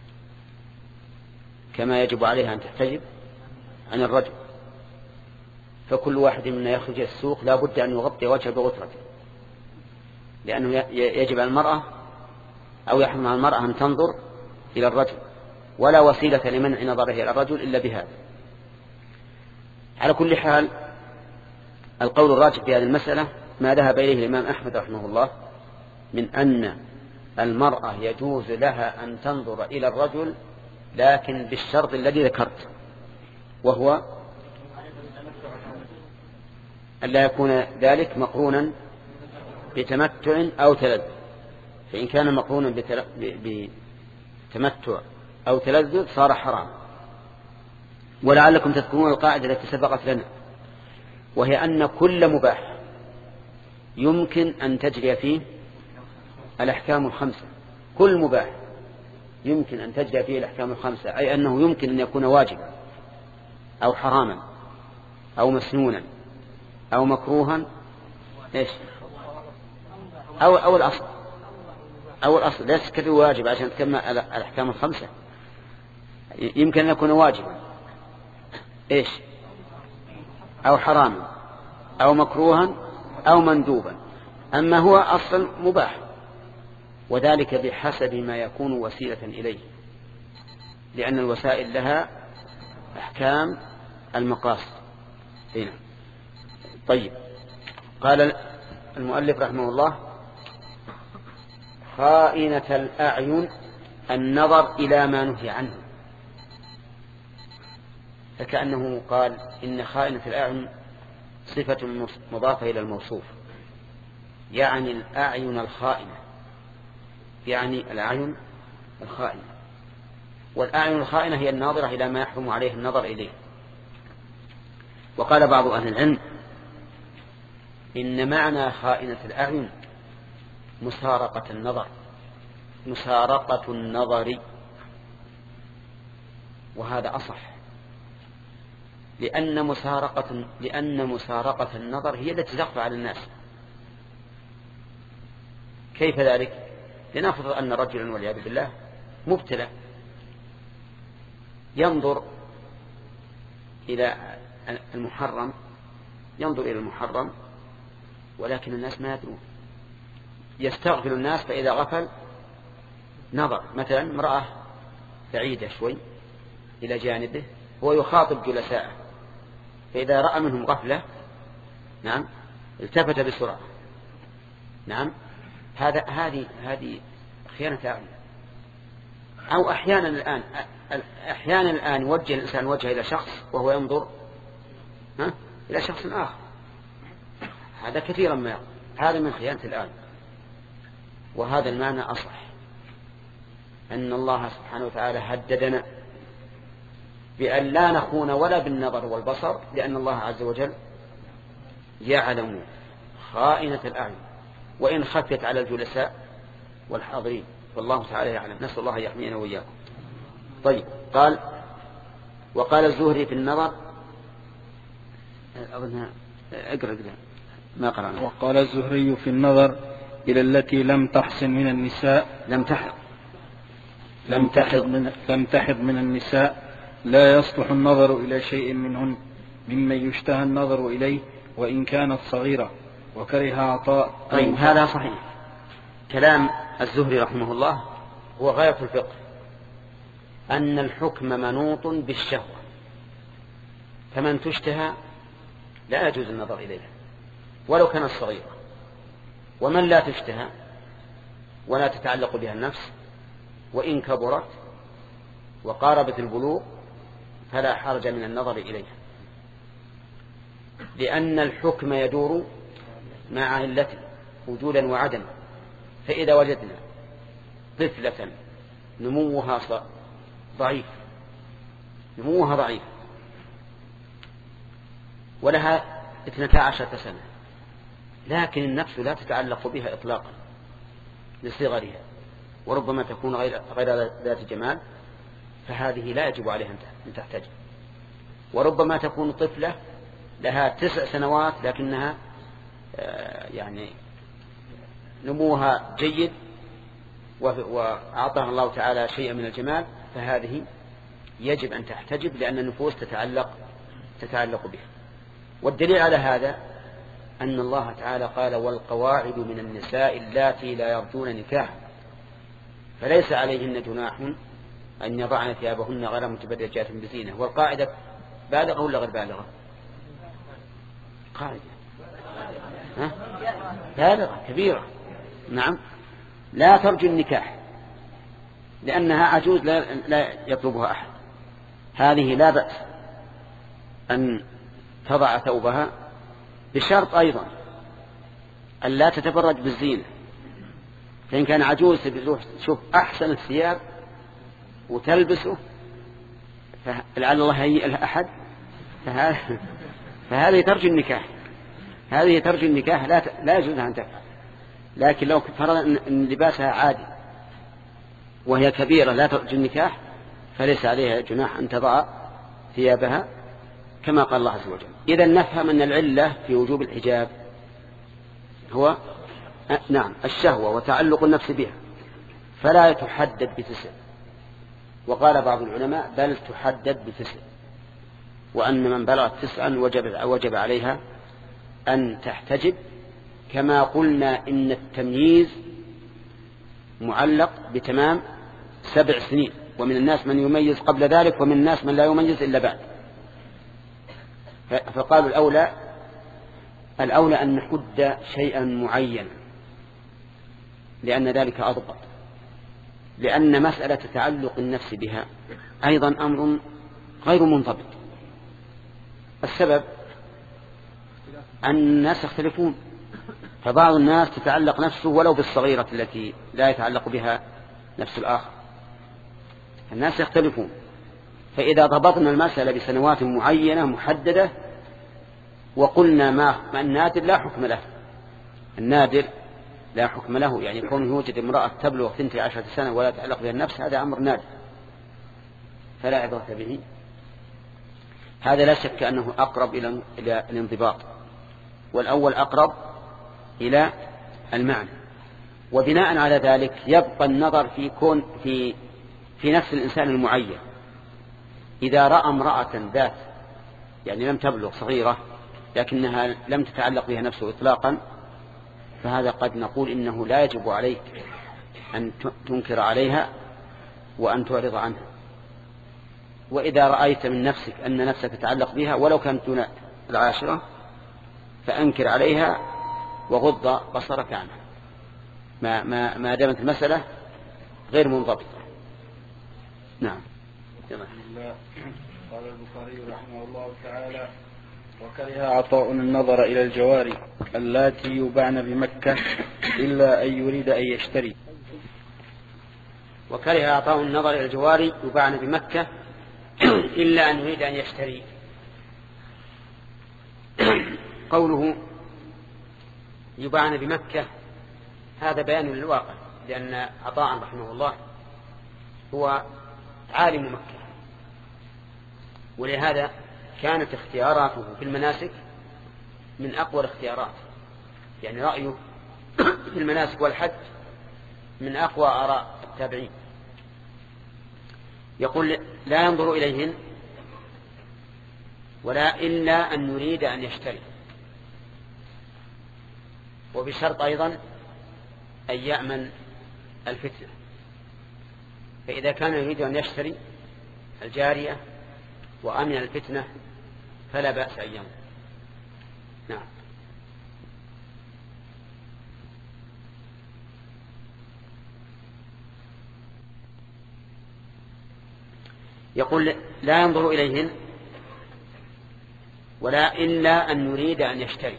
كما يجب عليها أن تحتجب عن الرجل. فكل واحد منا يخرج السوق لا بد أن يغطي وجهه بغترته، لأنه يجب على المرأة أو يحرم على المرأة أن تنظر إلى الرجل، ولا وسيلة لمنع نظره إلى الرجل إلا بهذا. على كل حال القول الراجح في هذه المسألة ما ذهب إليه الإمام أحمد رحمه الله من أن المرأة يجوز لها أن تنظر إلى الرجل لكن بالشرط الذي ذكرت، وهو أن لا يكون ذلك مقرونا بتمتع أو تلذذ. فإن كان مقرونا بتمتع أو تلذذ صار حرام. ولعلكم تذكرون القاعدة التي سبقت لنا، وهي أن كل مباح يمكن أن تجري فيه الأحكام الخمسة. كل مباح يمكن أن تجري فيه الأحكام الخمسة، أي أنه يمكن أن يكون واجبا أو حراما أو مسنونا أو مكروها إيش أو, أو الأصل أو الأصل ليس كذي واجب عشان تكمل الأحكام الخمسة. يمكن أن يكون واجبا إيش أو حراما أو مكروها أو مندوبا، أما هو أصلا مباح، وذلك بحسب ما يكون وسيلة إليه، لأن الوسائل لها أحكام المقاصد. هنا طيب. قال المؤلف رحمه الله خائنة الأعين النظر إلى ما نهي عنه، فكأنه قال إن خائنة الأعين صفة مضافة إلى الموصوف، يعني الأعين الخائنة، يعني الأعين الخائنة. والأعين الخائنة هي الناظرة إلى ما يحرم عليه النظر إليه. وقال بعض أهل العلم إن معنى خائنة الأعين مسارقة النظر، مسارقة النظر، وهذا أصح، لأن مسارقة لأن مسارقة النظر هي التي تخفى على الناس. كيف ذلك؟ لنفرض أن رجلا والعياذ بالله مبتلى ينظر إلى المحرم، ينظر إلى المحرم ولكن الناس ما يدرون، يستغفل الناس، فإذا غفل نظر مثلا امرأة بعيدة شوي إلى جانبه هو يخاطب جلساءه، فإذا رأى منهم غفلة نعم التفت بسرعة. نعم هذا هذه هذه خيانة أعين. أو أحيانا الآن أحيانا الآن يوجه الإنسان وجهه إلى شخص وهو ينظر ها إلى شخص آخر، هذا كثيرا ما يقول، هذا من خيانة الأعين. وهذا المعنى أصح، أن الله سبحانه وتعالى هددنا بأن لا نخون ولا بالنظر والبصر، لأن الله عز وجل يعلم خائنة الأعين وإن خفت على الجلساء والحاضرين، والله تعالى يعلم. نسأل الله يحمينا وإياكم. طيب. قال وقال الزهري في النظر، أظنها اقرأ اقرأ ما قرأنا. وقال الزهري في النظر إلى التي لم تحصن من النساء لم تحض لم تحض من, لم تحض من النساء لا يصلح النظر إلى شيء منهن ممن يشتهى النظر إليه وإن كانت صغيرة، وكره عطاء. طيب هذا صحيح. كلام الزهري رحمه الله هو غاية الفقه، أن الحكم منوط بالشهوة، فمن تشتهى لا يجوز النظر إليها ولو كانت صغيرة، ومن لا تشتهى ولا تتعلق بها النفس وإن كبرت وقاربت البلوغ فلا حرج من النظر إليها، لأن الحكم يدور مع علته وجودا وعدما. فإذا وجدنا طفلة نموها ضعيف، نموها ضعيف، ولها اثنتا عشرة سنة، لكن النفس لا تتعلق بها إطلاقا لصغرها، وربما تكون غير, غير ذات جمال، فهذه لا يجب عليها أن تحتجب. وربما تكون طفلة لها تسع سنوات لكنها يعني نموها جيد وأعطاها الله تعالى شيئا من الجمال، فهذه يجب أن تحتجب لأن النفوس تتعلق تتعلق بها. والدليل على هذا أن الله تعالى قال: والقواعد من النساء اللاتي لا يرجون نكاحا فليس عليهن جناح أن يضعن ثيابهن غير متبرجات بزينة. والقاعدة بالغة ولا غير بالغة؟ قاعدة ها؟ بالغة كبيرة، نعم، لا ترجو النكاح لأنها عجوز لا, لا يطلبها أحد. هذه لا بأس أن تضع ثوبها، بشرط أيضا أن لا تتبرج بالزينة. فإن كان عجوز تشوف أحسن الثياب وتلبسه فلعل الله هيئ لها أحد، فهذه ترجو النكاح، هذه ترجو النكاح لا لا يجوز أن تفعل. لكن لو فرض أن لباسها عادي وهي كبيرة لا ترجو النكاح فليس عليها جناح أن تضع ثيابها كما قال الله عز وجل. إذا نفهم أن العلة في وجوب الحجاب هو نعم الشهوة وتعلق النفس بها، فلا تحدد بتسع. وقال بعض العلماء بل تحدد بتسع، وأن من بلغت تسعا وجب, وجب عليها أن تحتجب، كما قلنا إن التمييز معلق بتمام سبع سنين، ومن الناس من يميز قبل ذلك ومن الناس من لا يميز إلا بعد. فقالوا الأولى الأولى أن نحد شيئا معينا لأن ذلك أضبط، لأن مسألة تعلق النفس بها أيضا أمر غير منضبط. السبب أن الناس يختلفون، فبعض الناس تتعلق نفسه ولو بالصغيرة التي لا يتعلق بها نفس الآخر. الناس يختلفون، فإذا ضبطنا المسألة بسنوات معينة محددة وقلنا ما النادر لا حكم له، النادر لا حكم له، يعني يكون يوجد امرأة تبلغ ثنتي عشرة سنة ولا تعلق بها النفس، هذا أمر نادر فلا عبرة به. هذا لا شك أنه أقرب إلى الانضباط، والأول أقرب إلى المعنى. وبناء على ذلك يبقى النظر في كون في في نفس الإنسان المعين. إذا رأى امرأة ذات يعني لم تبلغ صغيرة لكنها لم تتعلق بها نفسه إطلاقا، فهذا قد نقول إنه لا يجب عليك أن تنكر عليها وأن تعرض عنها. وإذا رأيت من نفسك أن نفسك تتعلق بها ولو كانت دون العاشرة فأنكر عليها وغض بصرك عنها ما, ما, ما دامت المسألة غير منضبطة. نعم. قال البخاري رحمه الله تعالى: وكره عطاء النظر إلى الجواري اللاتي يباعن بمكة إلا أن يريد أن يشتري. وكره عطاء النظر إلى الجواري يباعن بمكة إلا أن يريد أن يشتري. قوله يباعن بمكة هذا بيان للواقع، لأن عطاء رحمه الله هو عالم مكة، ولهذا كانت اختياراته في المناسك من أقوى الاختيارات، يعني رأيه في المناسك والحج من أقوى آراء التابعين. يقول لا ينظر إليهن ولا إلا أن يريد أن يشتري، وبشرط أيضا أن يأمن الفتنة. فإذا كان يريد أن يشتري الجارية وأمن الفتنة فلا بأس أن ينظر. نعم. يقول لا ينظر إليهن ولا إلا أن يريد أن يشتري،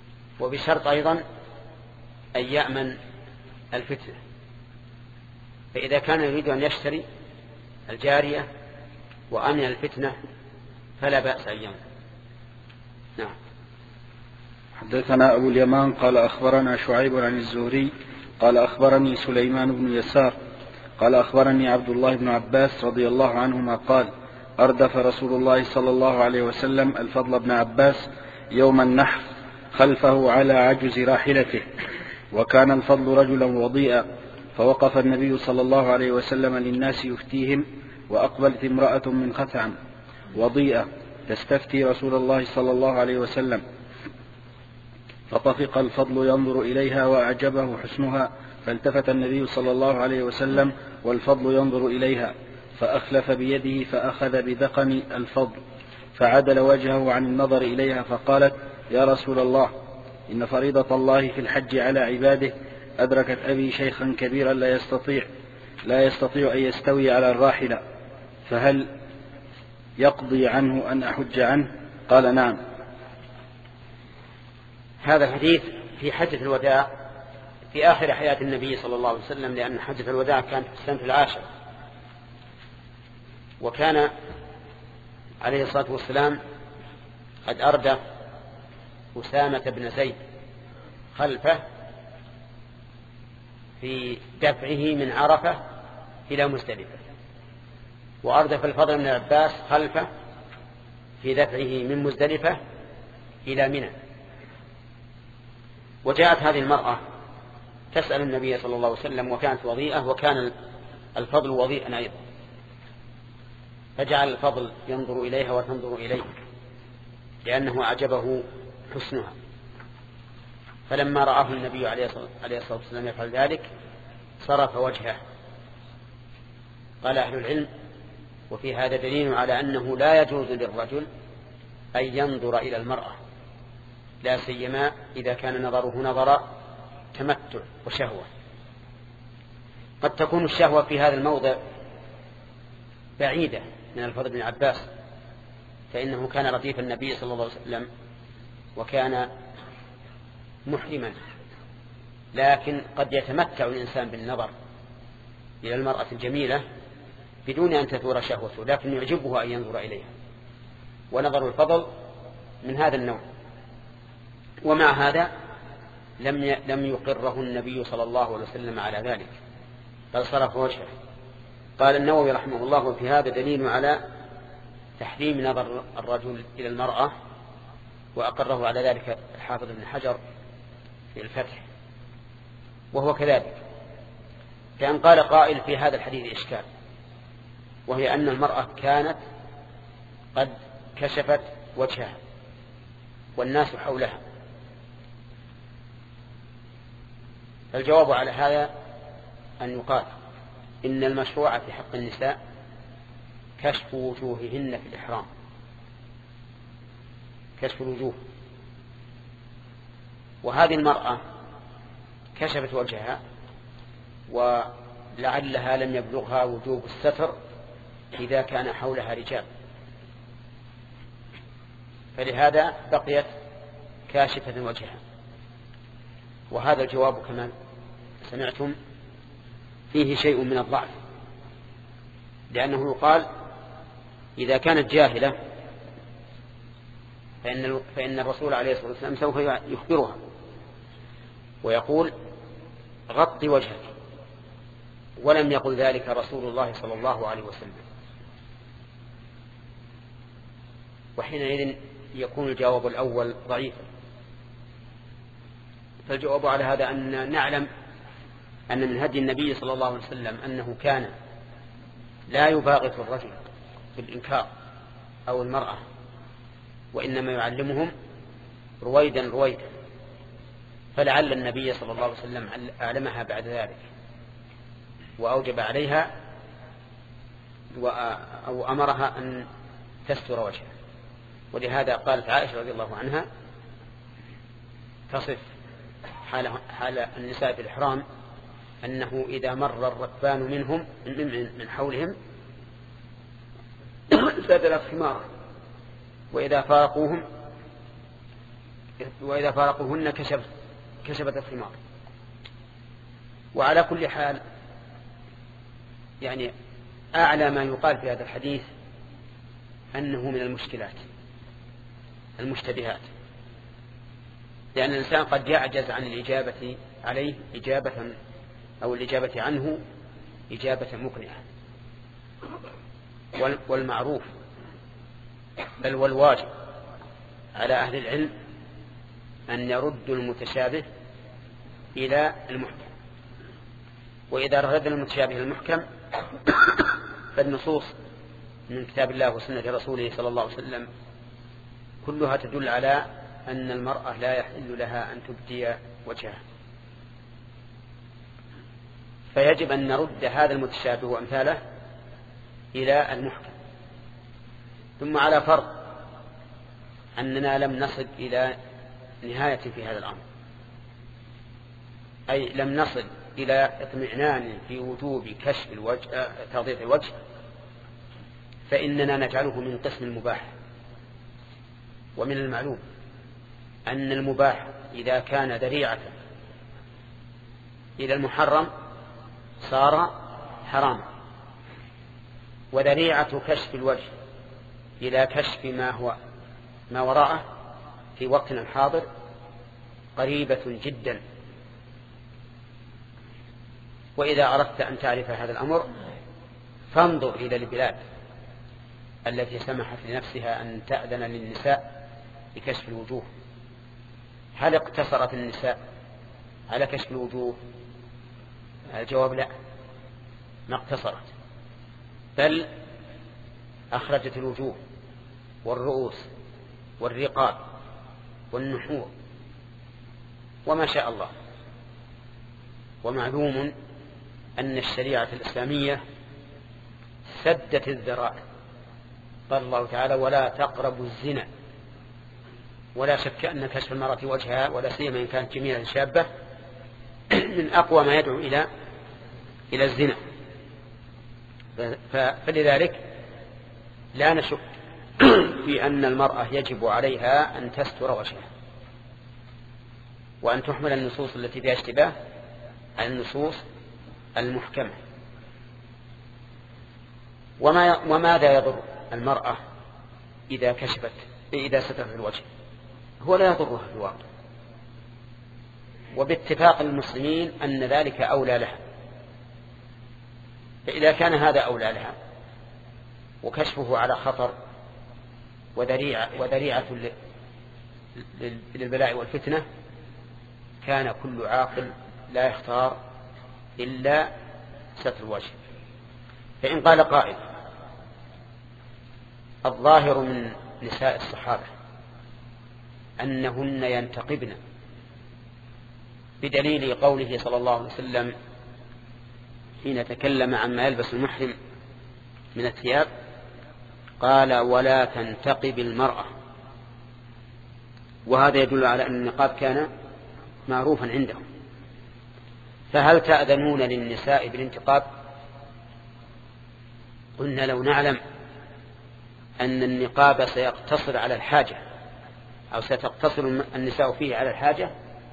وبشرط أيضا أن يأمن الفتنة. فإذا كان يريد أن يشتري الجارية وأمن الفتنة فلا بأس أن ينظر. نعم. حدثنا أبو اليمان قال أخبرنا شعيب عن الزهري قال أخبرني سليمان بن يسار قال أخبرني عبد الله بن عباس رضي الله عنهما قال أردف رسول الله صلى الله عليه وسلم الفضل بن عباس يوم النحر خلفه على عجز راحلته، وكان الفضل رجلا وضيئا، فوقف النبي صلى الله عليه وسلم للناس يفتيهم، وأقبلت امرأة من خثعم وضيئة تستفتي رسول الله صلى الله عليه وسلم، فطفق الفضل ينظر إليها وأعجبه حسنها، فالتفت النبي صلى الله عليه وسلم والفضل ينظر إليها، فأخلف بيده فأخذ بذقن الفضل فعدل وجهه عن النظر إليها، فقالت: يا رسول الله، إن فريضة الله في الحج على عباده أدركت أبي شيخا كبيرا لا يستطيع لا يستطيع أن يستوي على الراحلة، فهل يقضي عنه أن أحج عنه؟ قال: نعم. هذا الحديث في حجة الوداع في آخر حياة النبي صلى الله عليه وسلم، لأن حجة الوداع كانت في السنة العاشرة، وكان عليه الصلاة والسلام قد أردف أسامة بن زيد خلفه في دفعه من عرفة إلى مزدلفة، وأردف الفضل بن عباس خلفه في دفعه من مزدلفة إلى منى. وجاءت هذه المرأة تسأل النبي صلى الله عليه وسلم، وكانت وضيئة وكان الفضل وضيئا أيضا، فجعل الفضل ينظر إليها وتنظر إليه لأنه أعجبه حسنها. فلما رآه النبي عليه الصلاة والسلام يفعل ذلك صرف وجهه. قال أهل العلم: وفي هذا دليل على أنه لا يجوز للرجل أن ينظر إلى المرأة، لا سيما إذا كان نظره نظر تمتع وشهوة. قد تكون الشهوة في هذا الموضع بعيدة من الفضل بن عباس، فإنه كان رديف النبي صلى الله عليه وسلم وكان محرما، لكن قد يتمتع الإنسان بالنظر إلى المرأة الجميلة بدون أن تثور شهوته، لكن يعجبه أن ينظر إليها، ونظر الفضل من هذا النوع. ومع هذا لم لم يقره النبي صلى الله عليه وسلم على ذلك، بل صرف وجهه. قال النووي رحمه الله: وفي هذا دليل على تحريم نظر الرجل إلى المرأة، وأقره على ذلك الحافظ ابن حجر في الفتح. وهو كذلك، كأن قال قائل في هذا الحديث إشكال، وهي أن المرأة كانت قد كشفت وجهها والناس حولها. فالجواب على هذا أن يقال إن المشروع في حق النساء كشف وجوههن في الإحرام، كشف الوجوه. وهذه المرأة كشفت وجهها ولعلها لم يبلغها وجوب الستر إذا كان حولها رجال، فلهذا بقيت كاشفة وجهها. وهذا الجواب كما سمعتم فيه شيء من الضعف، لأنه يقال إذا كانت جاهلة فإن, فإن الرسول عليه الصلاة والسلام سوف يخبرها ويقول: غطي وجهك، ولم يقل ذلك رسول الله صلى الله عليه وسلم. وحينئذ يكون الجواب الأول ضعيفا. فالجواب على هذا أن نعلم أن من هدي النبي صلى الله عليه وسلم أنه كان لا يباغت الرجل بالإنكار أو المرأة، وإنما يعلمهم رويدا رويدا، فلعل النبي صلى الله عليه وسلم أعلمها بعد ذلك وأوجب عليها أو أمرها أن تستر وجهها. ولهذا قالت عائشة رضي الله عنها تصف حال, حال النساء في الإحرام أنه إذا مر الركبان منهم من حولهم سدلت خمارا، وإذا فارقوهم وإذا فارقوهن كشفت كشفت الخمار. وعلى كل حال يعني أعلى ما يقال في هذا الحديث أنه من المشكلات المشتبهات، لأن الإنسان قد يعجز عن الإجابة عليه إجابة أو الإجابة عنه إجابة مقنعة. والمعروف بل والواجب على أهل العلم أن يردوا المتشابه إلى المحكم، وإذا رد المتشابه إلى المحكم فالنصوص من كتاب الله وسنة رسوله صلى الله عليه وسلم كلها تدل على أن المرأة لا يحل لها أن تبدي وجهها، فيجب أن نرد هذا المتشابه وأمثاله إلى المحكم. ثم على فرض أننا لم نصل إلى نهاية في هذا الأمر، أي لم نصل إلى اطمئنان في وجوب كشف الوجه تغطية الوجه، فإننا نجعله من قسم المباح. ومن المعلوم أن المباح إذا كان ذريعة إلى المحرم صار حراما، وذريعة كشف الوجه إلى كشف ما هو ما وراءه في وقتنا الحاضر قريبة جدا. وإذا أردت أن تعرف هذا الأمر فانظر إلى البلاد التي سمحت لنفسها أن تأذن للنساء بكشف الوجوه. هل اقتصرت النساء على كشف الوجوه؟ الجواب لا، ما اقتصرت، بل أخرجت الوجوه والرؤوس والرقاب والنحور وما شاء الله. ومعلوم أن الشريعة الإسلامية سدت الذرائع، قال الله تعالى ولا تقربوا الزنا. ولا شك أن كشف المرأة وجهها ولا سيما إن كانت جميلة شابة من أقوى ما يدعو إلى إلى الزنا. فلذلك لا نشك في أن المرأة يجب عليها أن تستر وجهها، وأن تحمل النصوص التي فيها اشتباه على النصوص المحكمة. وما وماذا يضر المرأة إذا كشفت إذا سترت الوجه؟ هو لا يضرها في الواقع، وباتفاق المسلمين أن ذلك أولى لها. فإذا كان هذا أولى لها وكشفه على خطر وذريعة, وذريعة للبلاء والفتنة، كان كل عاقل لا يختار إلا ستر الوجه. فإن قال قائل الظاهر من نساء الصحابة أنهن ينتقبن بدليل قوله صلى الله عليه وسلم حين تكلم عما يلبس المحرم من الثياب قال ولا تنتقب المرأة، وهذا يدل على أن النقاب كان معروفا عندهم. فهل تأذنون للنساء بالانتقاب؟ قلنا لو نعلم أن النقاب سيقتصر على الحاجة أو ستقتصر النساء فيه على الحاجة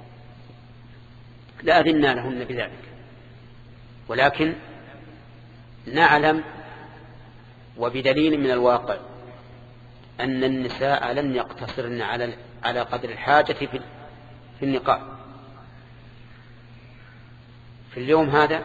لأذنا لهن بذلك، ولكن نعلم وبدليل من الواقع أن النساء لن يقتصرن على على قدر الحاجة في في النقاب. في اليوم هذا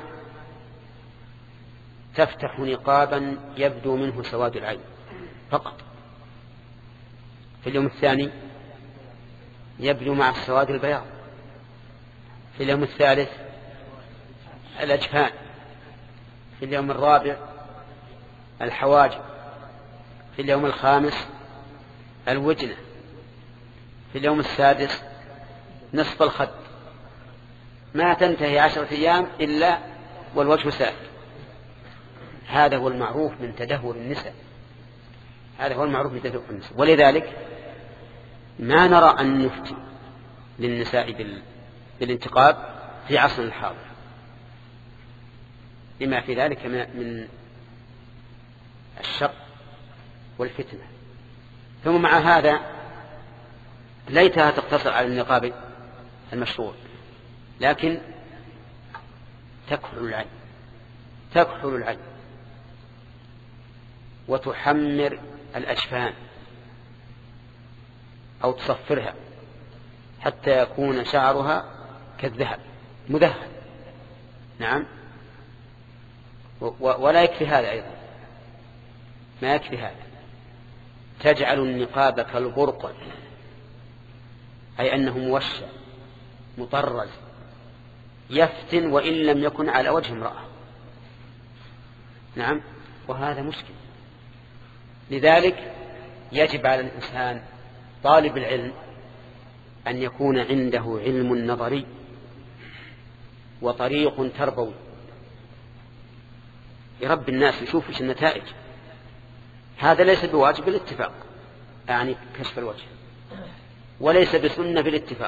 تفتح نقابا يبدو منه سواد العين فقط، في اليوم الثاني يبدو مع السواد البياض، في اليوم الثالث الأجفان، في اليوم الرابع الحواجب، في اليوم الخامس الوجنة، في اليوم السادس نصف الخد، ما تنتهي عشرة أيام إلا والوجه سائل. هذا هو المعروف من تدهور النساء، هذا هو المعروف من تدهور النساء. ولذلك ما نرى أن نفتي للنساء بالانتقاب في عصرنا الحاضر لما في ذلك من الشر والفتنة. ثم مع هذا ليتها تقتصر على النقاب المشروع، لكن تكحل العين تكحل العين وتحمر الأجفان أو تصفرها حتى يكون شعرها كالذهب مذهب. نعم. ولا يكفي هذا أيضا، ما يكفي هذا، تجعل النقاب كالبرقع، أي أنه موشى مطرز يفتن وإن لم يكن على وجه امرأة. نعم. وهذا مشكل. لذلك يجب على الإنسان طالب العلم أن يكون عنده علم نظري وطريق تربوي يربي الناس يشوف ايش النتائج. هذا ليس بواجب بالاتفاق، يعني كشف الوجه، وليس بسنة بالاتفاق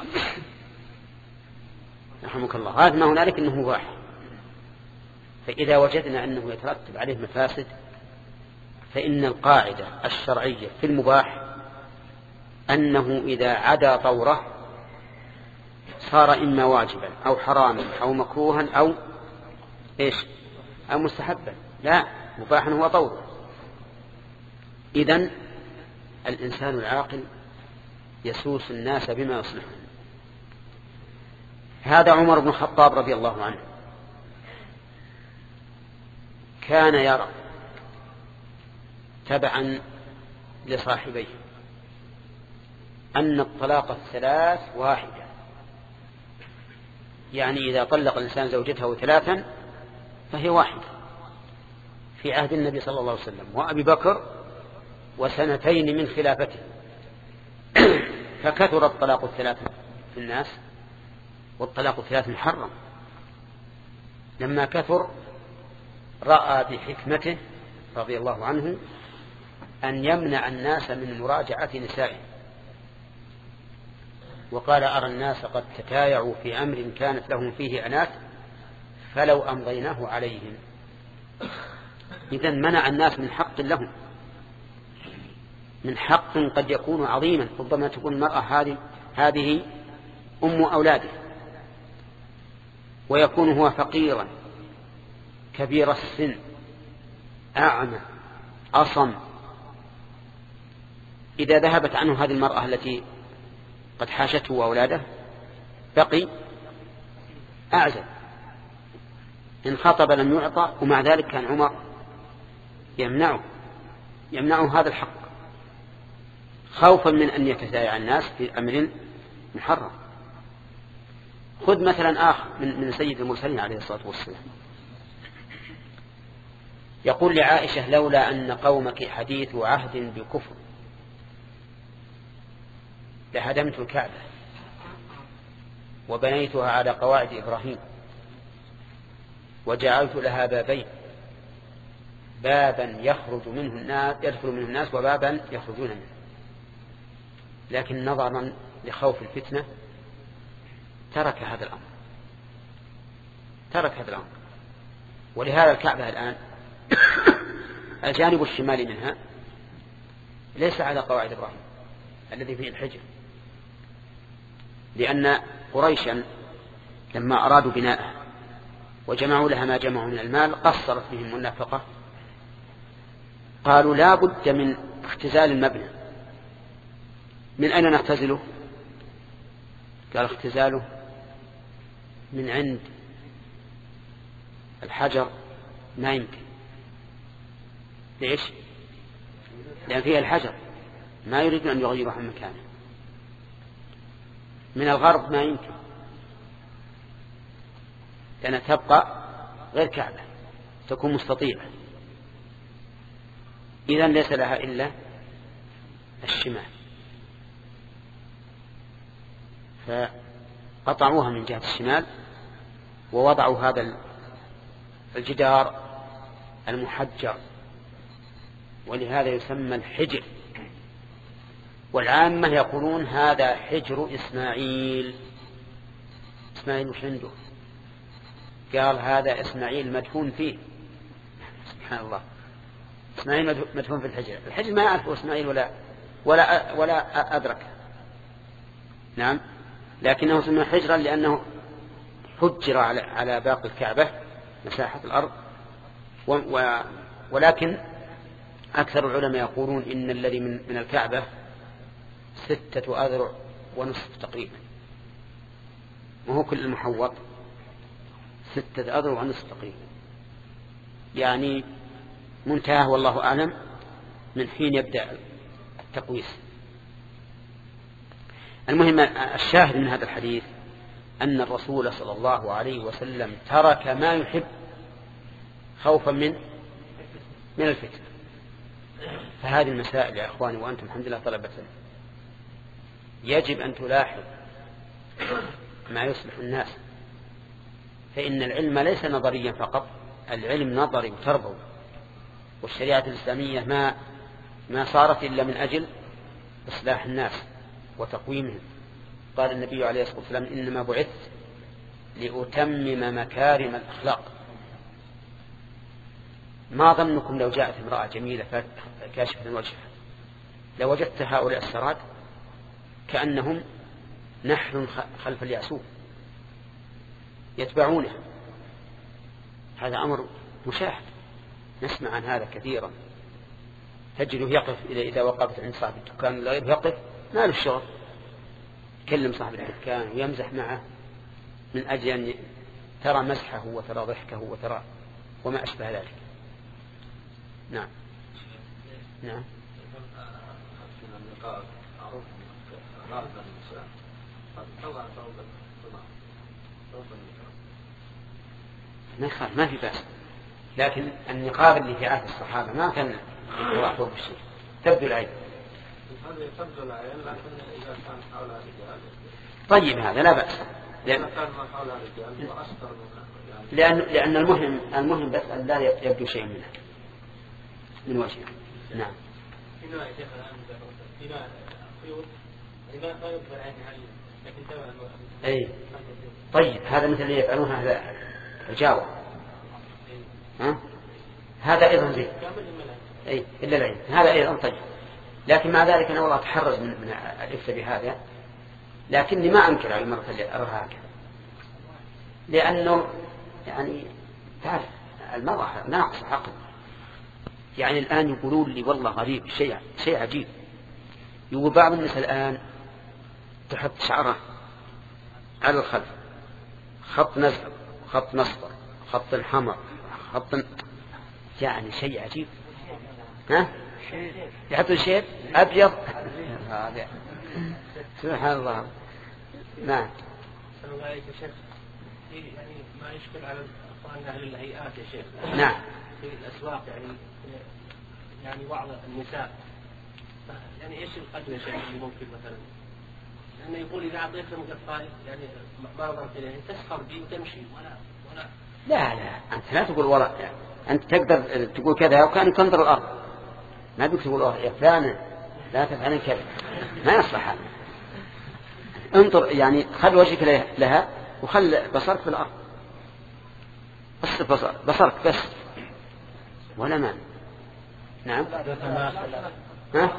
رحمك الله. هذا ما هنالك انه مباح. فإذا وجدنا أنه يترتب عليه مفاسد فإن القاعدة الشرعية في المباح أنه إذا عدا طوره صار إما واجبا أو حراما أو مكروها أو إيش أو مستحبا. لا، مباحا هو طوره. إذن الإنسان العاقل يسوس الناس بما يصلحهم. هذا عمر بن الخطاب رضي الله عنه كان يرى تبعا لصاحبيه أن الطلاق الثلاث واحدة، يعني إذا طلق الإنسان زوجته ثلاثا فهي واحدة، في عهد النبي صلى الله عليه وسلم وأبي بكر وسنتين من خلافته. فكثر الطلاق الثلاث في الناس، والطلاق الثلاث محرم. لما كثر رأى بحكمته رضي الله عنه أن يمنع الناس من مراجعة نسائه، وقال أرى الناس قد تتايعوا في أمر كانت لهم فيه عنات فلو أمضيناه عليهم. إذن منع الناس من حق لهم، من حق قد يكون عظيما. ربما تكون المرأة هذه هذه أم أولاده، ويكون هو فقيرا كبير السن أعمى أصم. إذا ذهبت عنه هذه المرأة التي قد حاشته وأولاده بقي أعزل، إن خطب لم يعطى. ومع ذلك كان عمر يمنعه يمنعه هذا الحق خوفا من أن يتسايع الناس في أمر محرم. خذ مثلا آخر من, من سيد المرسلين عليه الصلاة والسلام، يقول لعائشة لولا أن قومك حديث عهد بكفر لهدمت الكعبة وبنيتها على قواعد إبراهيم وجعلت لها بابين، بابا يخرج منه الناس يدخل منه الناس وبابا يخرجون منه، لكن نظرا لخوف الفتنة ترك هذا الأمر ترك هذا الأمر ولهذا الكعبة الآن الجانب الشمالي منها ليس على قواعد إبراهيم الذي فيه الحجر، لأن قريشا لما أرادوا بناءه وجمعوا لها ما جمعوا من المال قصرت بهم النفقة، قالوا لا بد من اختزال المبنى. من أين نختزله؟ قال اختزاله من عند الحجر ما يمكن. ليش؟ لأن فيها الحجر ما يريدون أن يغيروا عن مكانه. من الغرب ما يمكن، لأنها تبقى غير كعبة، تكون مستطيلة. إذن ليس لها إلا الشمال، فقطعوها من جهة الشمال ووضعوا هذا الجدار المحجر، ولهذا يسمى الحجر. والعامة يقولون هذا حجر إسماعيل. إسماعيل مش عنده؟ قال هذا إسماعيل مدفون فيه. سبحان الله، إسماعيل مدفون في الحجر. الحجر ما يعرفه إسماعيل ولا ولا ولا أدرك. نعم، لكنه سمى حجرا لأنه حجر على على باقي الكعبة مساحة الأرض، ولكن أكثر العلماء يقولون إن الذي من, من الكعبة ستة أذرع ونصف تقريبا، وهو كل المحوط ستة أذرع ونصف تقريبا، يعني منتهى والله أعلم من حين يبدأ التقويس. المهم الشاهد من هذا الحديث أن الرسول صلى الله عليه وسلم ترك ما يحب خوفا من من الفتن. فهذه المسائل يا أخواني وأنتم الحمد لله طلبة يجب أن تلاحظ ما يصلح الناس، فإن العلم ليس نظريا فقط، العلم نظري وتربوي، والشريعة الإسلامية ما ما صارت إلا من أجل إصلاح الناس وتقويمهم. قال النبي عليه الصلاة والسلام إنما بعثت لأتمم مكارم الأخلاق. ما ظنكم لو جاءت امرأة جميلة كاشفة وجهها لوجدت هؤلاء السراد كأنهم نحل خلف الياسوف يتبعونه. هذا أمر مشاهد، نسمع عن هذا كثيرا. تجده يقف إذا وقفت عند صاحب الدكان لا يقف ما له الشغل، يكلم صاحب الدكان ويمزح معه من أجل أن ترى مزحه وترى ضحكه وترى وما أشبه ذلك. نعم نعم. ما يخاف، ما في بأس، لكن النقاب اللي في عهد الصحابة ما كان يضع فوق الشيء، تبدو العين. طيب هذا لا بأس، لأن لأن, لأن المهم المهم بس أن لا يبدو شيء منه من وجهه. نعم. أي طيب هذا مثل اللي يفعلون هذا الجاوة، ها؟ هذا أيضا زين، أي إلا العين هذا أيضا طيب، لكن مع ذلك أنا والله أتحرز من, من الإفتاء بهذا، لكني ما أنكر على المرة اللي أراها هكذا، لأنه يعني تعرف المرأة ناقص عقل. يعني الآن يقولون لي والله غريب شيء شيء عجيب، يقول بعض الناس الآن تحط شعره على الخلف خط نزل خط نصفر خط حمر خط، يعني شيء عجيب. ها يحطوا شيء أبيض سبحان الله. نعم. السلام عليكم يا شيخ. يعني ما يشكل على أخواننا أهل الهيئات يا شيخ. نعم. في الأسواق يعني يعني بعض النساء يعني إيش القدر يا شيخ اللي ممكن مثلا، لأنه يقول إذا أعطيتهم قفاية يعني ما نظرت إليه تسخر بي وتمشي ولا ولا. لا لا أنت لا تقول ولا يعني. أنت تقدر تقول كذا وكان تنظر الأرض، ما بك تقول يا فلان لا تفعل كذا، ما يصلح هذا. انظر يعني خل وجهك لها وخل بصرك في الأرض، بس بصر بصرك بس ولا مانع. نعم. ها؟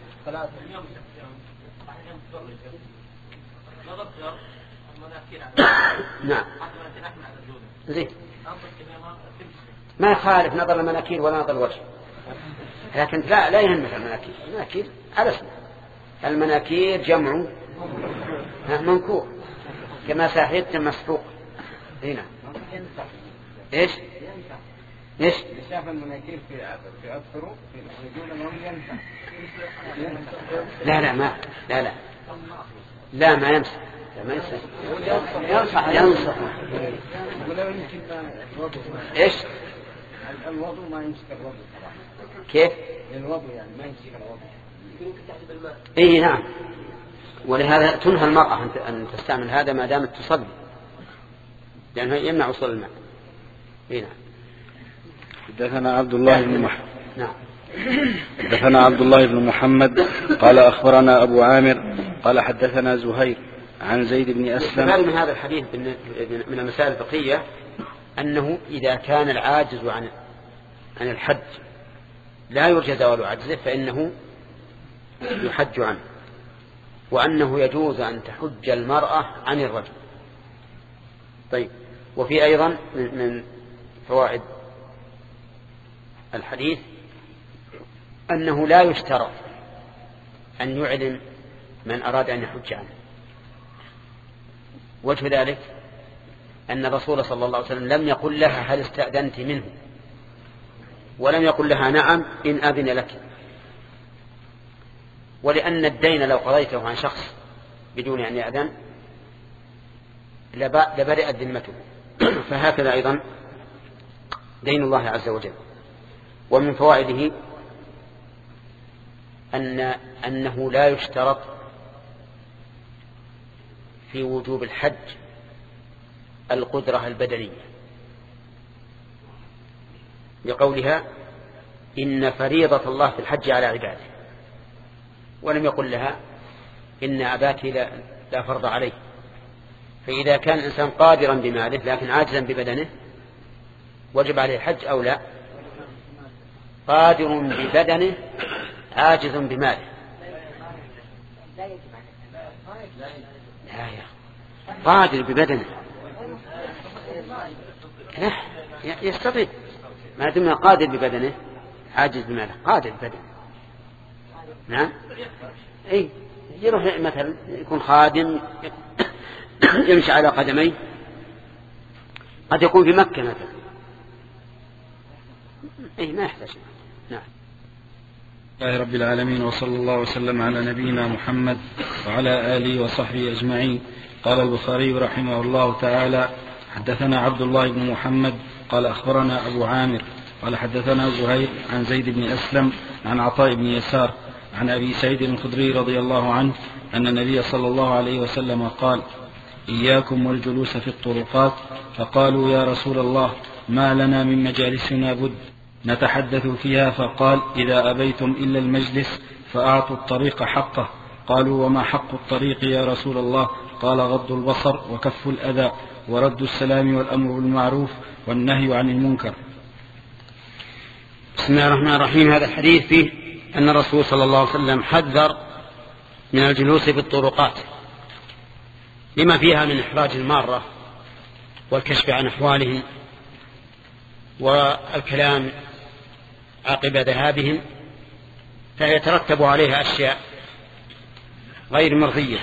نعم. زين. ما يخالف نظر المناكير ولا نظر الوجه، لكن لا لا يهمك المناكير. المناكير على اسمه، المناكير جمع منكور كما ساحدت مسحوق. هنا ايش ايش شاف المناكير في في أكثره في رجول أنهم ينفع. لا لا ما لا لا لا ما يمسح ما يمسح ينصح ينصح. ايش الوضوء ما يمسك الوضوء طبعا. كيف الوضوء يعني ما يمسك الوضوء. اي نعم، ولهذا تنهى المرأة أن تستعمل هذا ما دامت تصلي، لأنه يمنع وصول الماء. اي نعم. حدثنا عبد الله بن محمد. نعم. حدثنا عبد الله بن محمد قال أخبرنا أبو عامر قال حدثنا زهير عن زيد بن أسلم. من هذا الحديث من المسائل الفقهية أنه إذا كان العاجز عن عن الحج لا يرجى زوال عجزه فإنه يحج عنه، وأنه يجوز أن تحج المرأة عن الرجل. طيب، وفي أيضا من فوائد الحديث أنه لا يشترط أن يعلم من أراد أن يحج عنه. وجه ذلك أن الرسول صلى الله عليه وسلم لم يقل لها هل استأذنت منه، ولم يقل لها نعم إن أذن لك، ولأن الدين لو قضيته عن شخص بدون أن يأذن لبرئت ذمته، فهكذا أيضا دين الله عز وجل. ومن فوائده أن أنه لا يشترط في وجوب الحج القدرة البدنية، لقولها إن فريضة الله في الحج على عباده، ولم يقل لها إن أباك لا, لا فرض عليه. فإذا كان الإنسان قادرا بماله لكن عاجزا ببدنه وجب عليه الحج أو لا؟ قادر ببدنه عاجز بماله لا يا قادر ببدنه لا يستطيع، ما دمنا قادر ببدنه عاجز بماله قادر ببدنه. نعم اي يروح مثلا يكون خادم يمشي على قدميه، قد يكون في مكة مثلا اي ما يحتاج. نعم. الله رب العالمين، وصلى الله وسلم على نبينا محمد وعلى آله وصحبه أجمعين. قال البخاري رحمه الله تعالى: حدثنا عبد الله بن محمد قال أخبرنا أبو عامر قال حدثنا زهير عن زيد بن أسلم عن عطاء بن يسار عن أبي سعيد الخدري رضي الله عنه أن النبي صلى الله عليه وسلم قال: إياكم والجلوس في الطرقات. فقالوا: يا رسول الله ما لنا من مجالسنا بد نتحدث فيها؟ فقال: إذا أبيتم إلا المجلس فأعطوا الطريق حقه. قالوا: وما حق الطريق يا رسول الله؟ قال: غض البصر وكف الأذى ورد السلام والأمر بالمعروف والنهي عن المنكر. بسم الله الرحمن الرحيم. هذا الحديث فيه أن الرسول صلى الله عليه وسلم حذر من الجلوس في الطرقات لما فيها من إحراج المارة والكشف عن أحوالهم والكلام عقب ذهابهم، فيترتب عليها أشياء غير مرضية.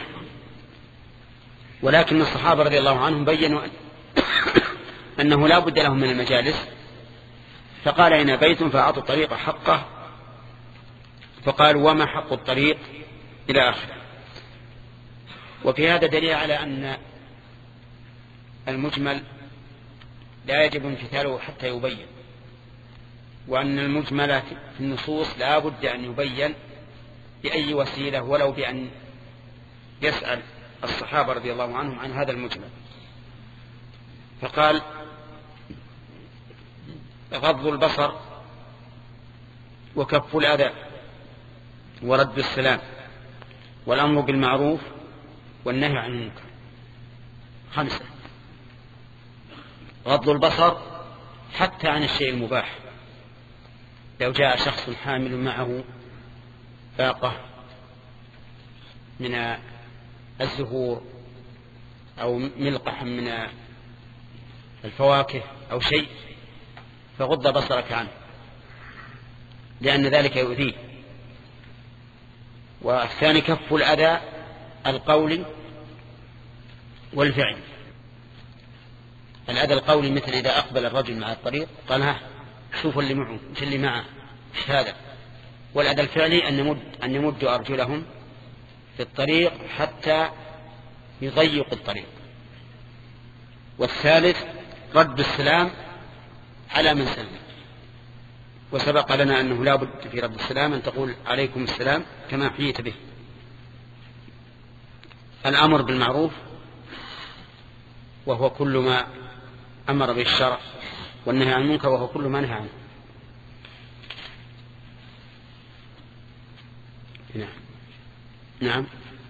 ولكن الصحابة رضي الله عنهم بيّنوا أنه لا بد لهم من المجالس، فقال: إن أبيتم فأعطوا الطريق حقه. فقالوا: وما حق الطريق؟ إلى آخره. وفي هذا دليل على أن المجمل لا يجب امتثاله حتى يبين، وأن المجمل في النصوص لا بد أن يبين بأي وسيلة ولو بأن يسأل الصحابة رضي الله عنهم عن هذا المجمل. فقال: غض البصر وكف الأذى ورد السلام والأمر بالمعروف والنهي عن المنكر. خمسة. غض البصر حتى عن الشيء المباح. لو جاء شخص حامل معه باقة من الزهور أو ملقح من الفواكه أو شيء، فغض بصرك عنه لأن ذلك يؤذيه. والثاني كف الأذى القولي والفعل. الأذى القولي مثل إذا أقبل الرجل مع الطريق قال: ها شوفوا اللي معه مش اللي معه مش هذا. والأذى الفعلي أن نمد أن يمد أرجلهم في الطريق حتى يضيق الطريق. والثالث رد السلام على من سلم. وسبق لنا أنه لا بد في رد السلام أن تقول: عليكم السلام كما حييت به. الأمر بالمعروف وهو كل ما أمر به الشرع، والنهي عن المنكر وهو كل ما نهى عنه. نعم. نعم.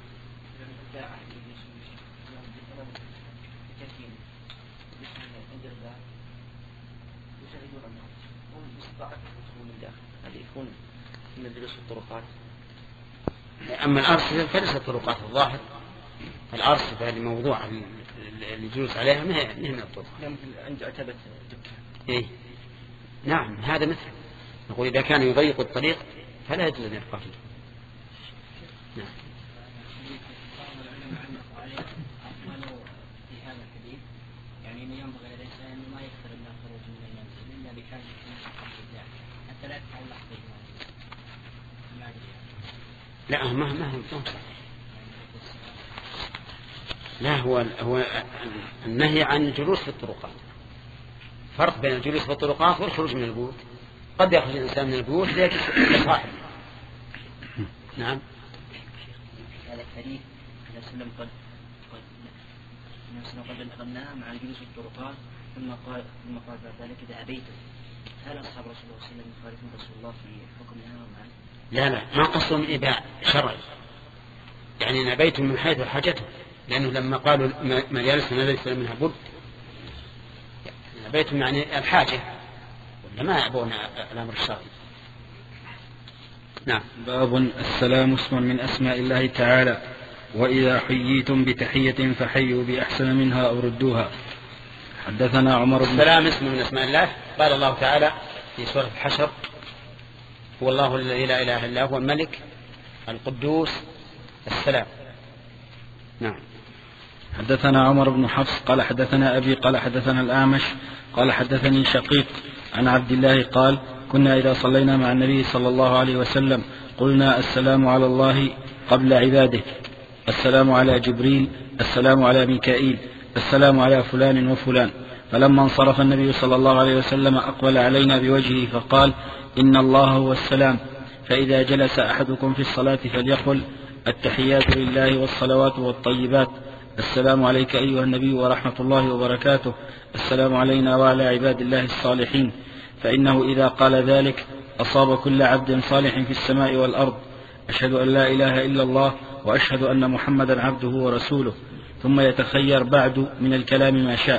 من جلوس الطرقات. أما الأرصفة فليست طرقات الظاهر. الأرصفة اللي موضوع الجلوس عليها ما هي من الطرق. عند عتبة دكان. إيه. نعم هذا مثل نقول إذا كان يضيق الطريق فلا يجوز أن يبقى فيه. نعم. يعني أنه ينبغي للإنسان أنه ما يكثر من الخروج من المنزل إلا بحاجة إلى حتى لا يتعلق به. لا ما ما هو لا هو هو النهي عن الجلوس في الطرقات. فرق بين الجلوس في الطرقات والخروج من البيوت. قد يخرج الإنسان من البيوت لصاحبه. نعم. هذا الحديث عليه السلام قد قد قد أغناه مع الجلوس في الطرقات ثم قال ثم قال بعد ذلك إذا أبيتم. هل أصحاب رسول الله صلى الله عليه وسلم يخالفون رسول الله في حكمها ومعنى؟ لا لا ما قصهم إباء شرعي. يعني نبيتم من حيث حاجته، لأنه لما قالوا مجالس ليس منها بد نبيتم يعني الحاجة ولا ما يعبون الأمر الشرعي. نعم. باب السلام اسم من أسماء الله تعالى، وإذا حييتم بتحية فحيوا بأحسن منها أو ردوها. حدثنا عمر بن السلام اسم من أسماء الله. قال الله تعالى في سورة الحشر: هو الله الذي لا إله إلا هو الملك القدوس السلام. نعم. حدثنا عمر بن حفص قال حدثنا أبي قال حدثنا الأعمش قال حدثني شقيق عن عبد الله قال: كنا إذا صلينا مع النبي صلى الله عليه وسلم قلنا: السلام على الله قبل عباده، السلام على جبريل، السلام على ميكائيل، السلام على فلان وفلان. فلما انصرف النبي صلى الله عليه وسلم أقبل علينا بوجهه فقال: إن الله هو السلام، فإذا جلس أحدكم في الصلاة فليقل: التحيات لله والصلوات والطيبات، السلام عليك أيها النبي ورحمة الله وبركاته، السلام علينا وعلى عباد الله الصالحين. فإنه إذا قال ذلك أصاب كل عبد صالح في السماء والأرض. أشهد أن لا إله إلا الله وأشهد أن محمدا عبده ورسوله. ثم يتخير بعد من الكلام ما شاء.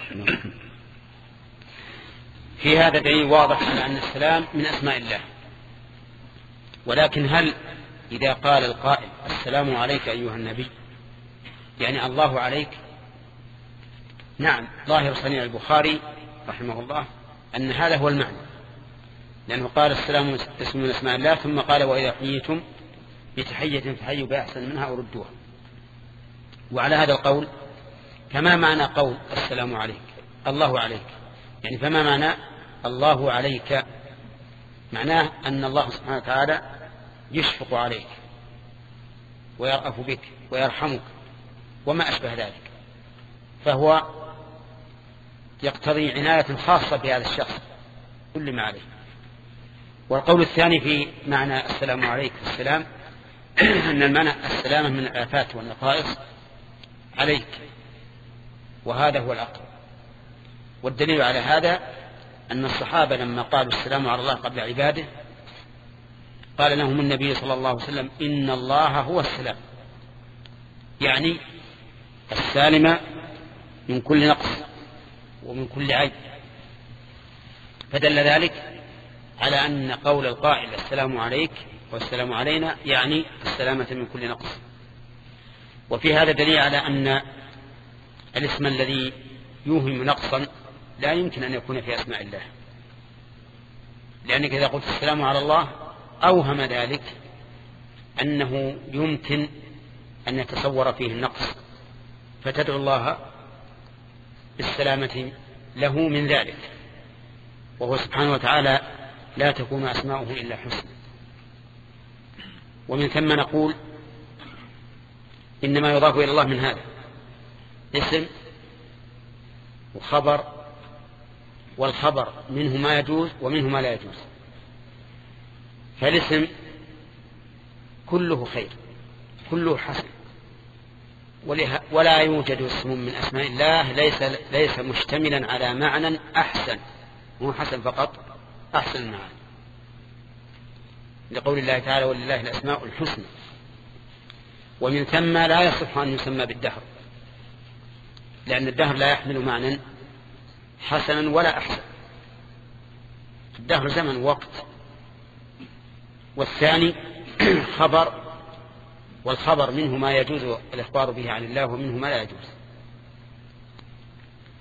في هذا دليل واضح على أن السلام من أسماء الله. ولكن هل إذا قال القائل: السلام عليك أيها النبي، يعني الله عليك؟ نعم، ظاهر صنيع البخاري رحمه الله أن هذا هو المعنى، لأنه قال السلام اسم من أسماء الله، ثم قال: وإذا حييتم بتحية فحيوا بأحسن منها أو ردوها. وعلى هذا القول كما معنى قول السلام عليك الله عليك، يعني فما معنى الله عليك؟ معناه أن الله سبحانه وتعالى يشفق عليك ويرأف بك ويرحمك وما أشبه ذلك، فهو يقتضي عناية خاصة بهذا الشخص كل ما عليه. والقول الثاني في معنى السلام عليك السلام أن المعنى السلامة من الآفات والنقائص عليك، وهذا هو الأقرب. والدليل على هذا أن الصحابة لما قالوا السلام على الله قبل عباده قال لهم النبي صلى الله عليه وسلم: إن الله هو السلام، يعني السالم من كل نقص ومن كل عيب. فدل ذلك على أن قول القائل السلام عليك والسلام علينا يعني السلامة من كل نقص. وفي هذا دليل على أن الاسم الذي يوهم نقصا لا يمكن أن يكون في أسماء الله، لأنك إذا قلت السلام على الله أوهم ذلك أنه يمكن أن يتصور فيه النقص، فتدعو الله بالسلامة له من ذلك. وهو سبحانه وتعالى لا تكون أسماؤه إلا حسنى. ومن ثم نقول إنما يضاف إلى الله من هذا اسم وخبر، والخبر منه ما يجوز ومنه ما لا يجوز. فالاسم كله خير كله حسن، ولا يوجد اسم من أسماء الله ليس, ليس مشتملا على معنى أحسن، مو حسن فقط، أحسن المعنى، لقول الله تعالى: ولله الأسماء الحسنى. ومن ثم لا يصح أن يسمى بالدهر، لأن الدهر لا يحمل معنى حسنا ولا أحسن، الدهر زمن وقت. والثاني خبر، والخبر منه ما يجوز الإخبار به عن الله ومنه ما لا يجوز.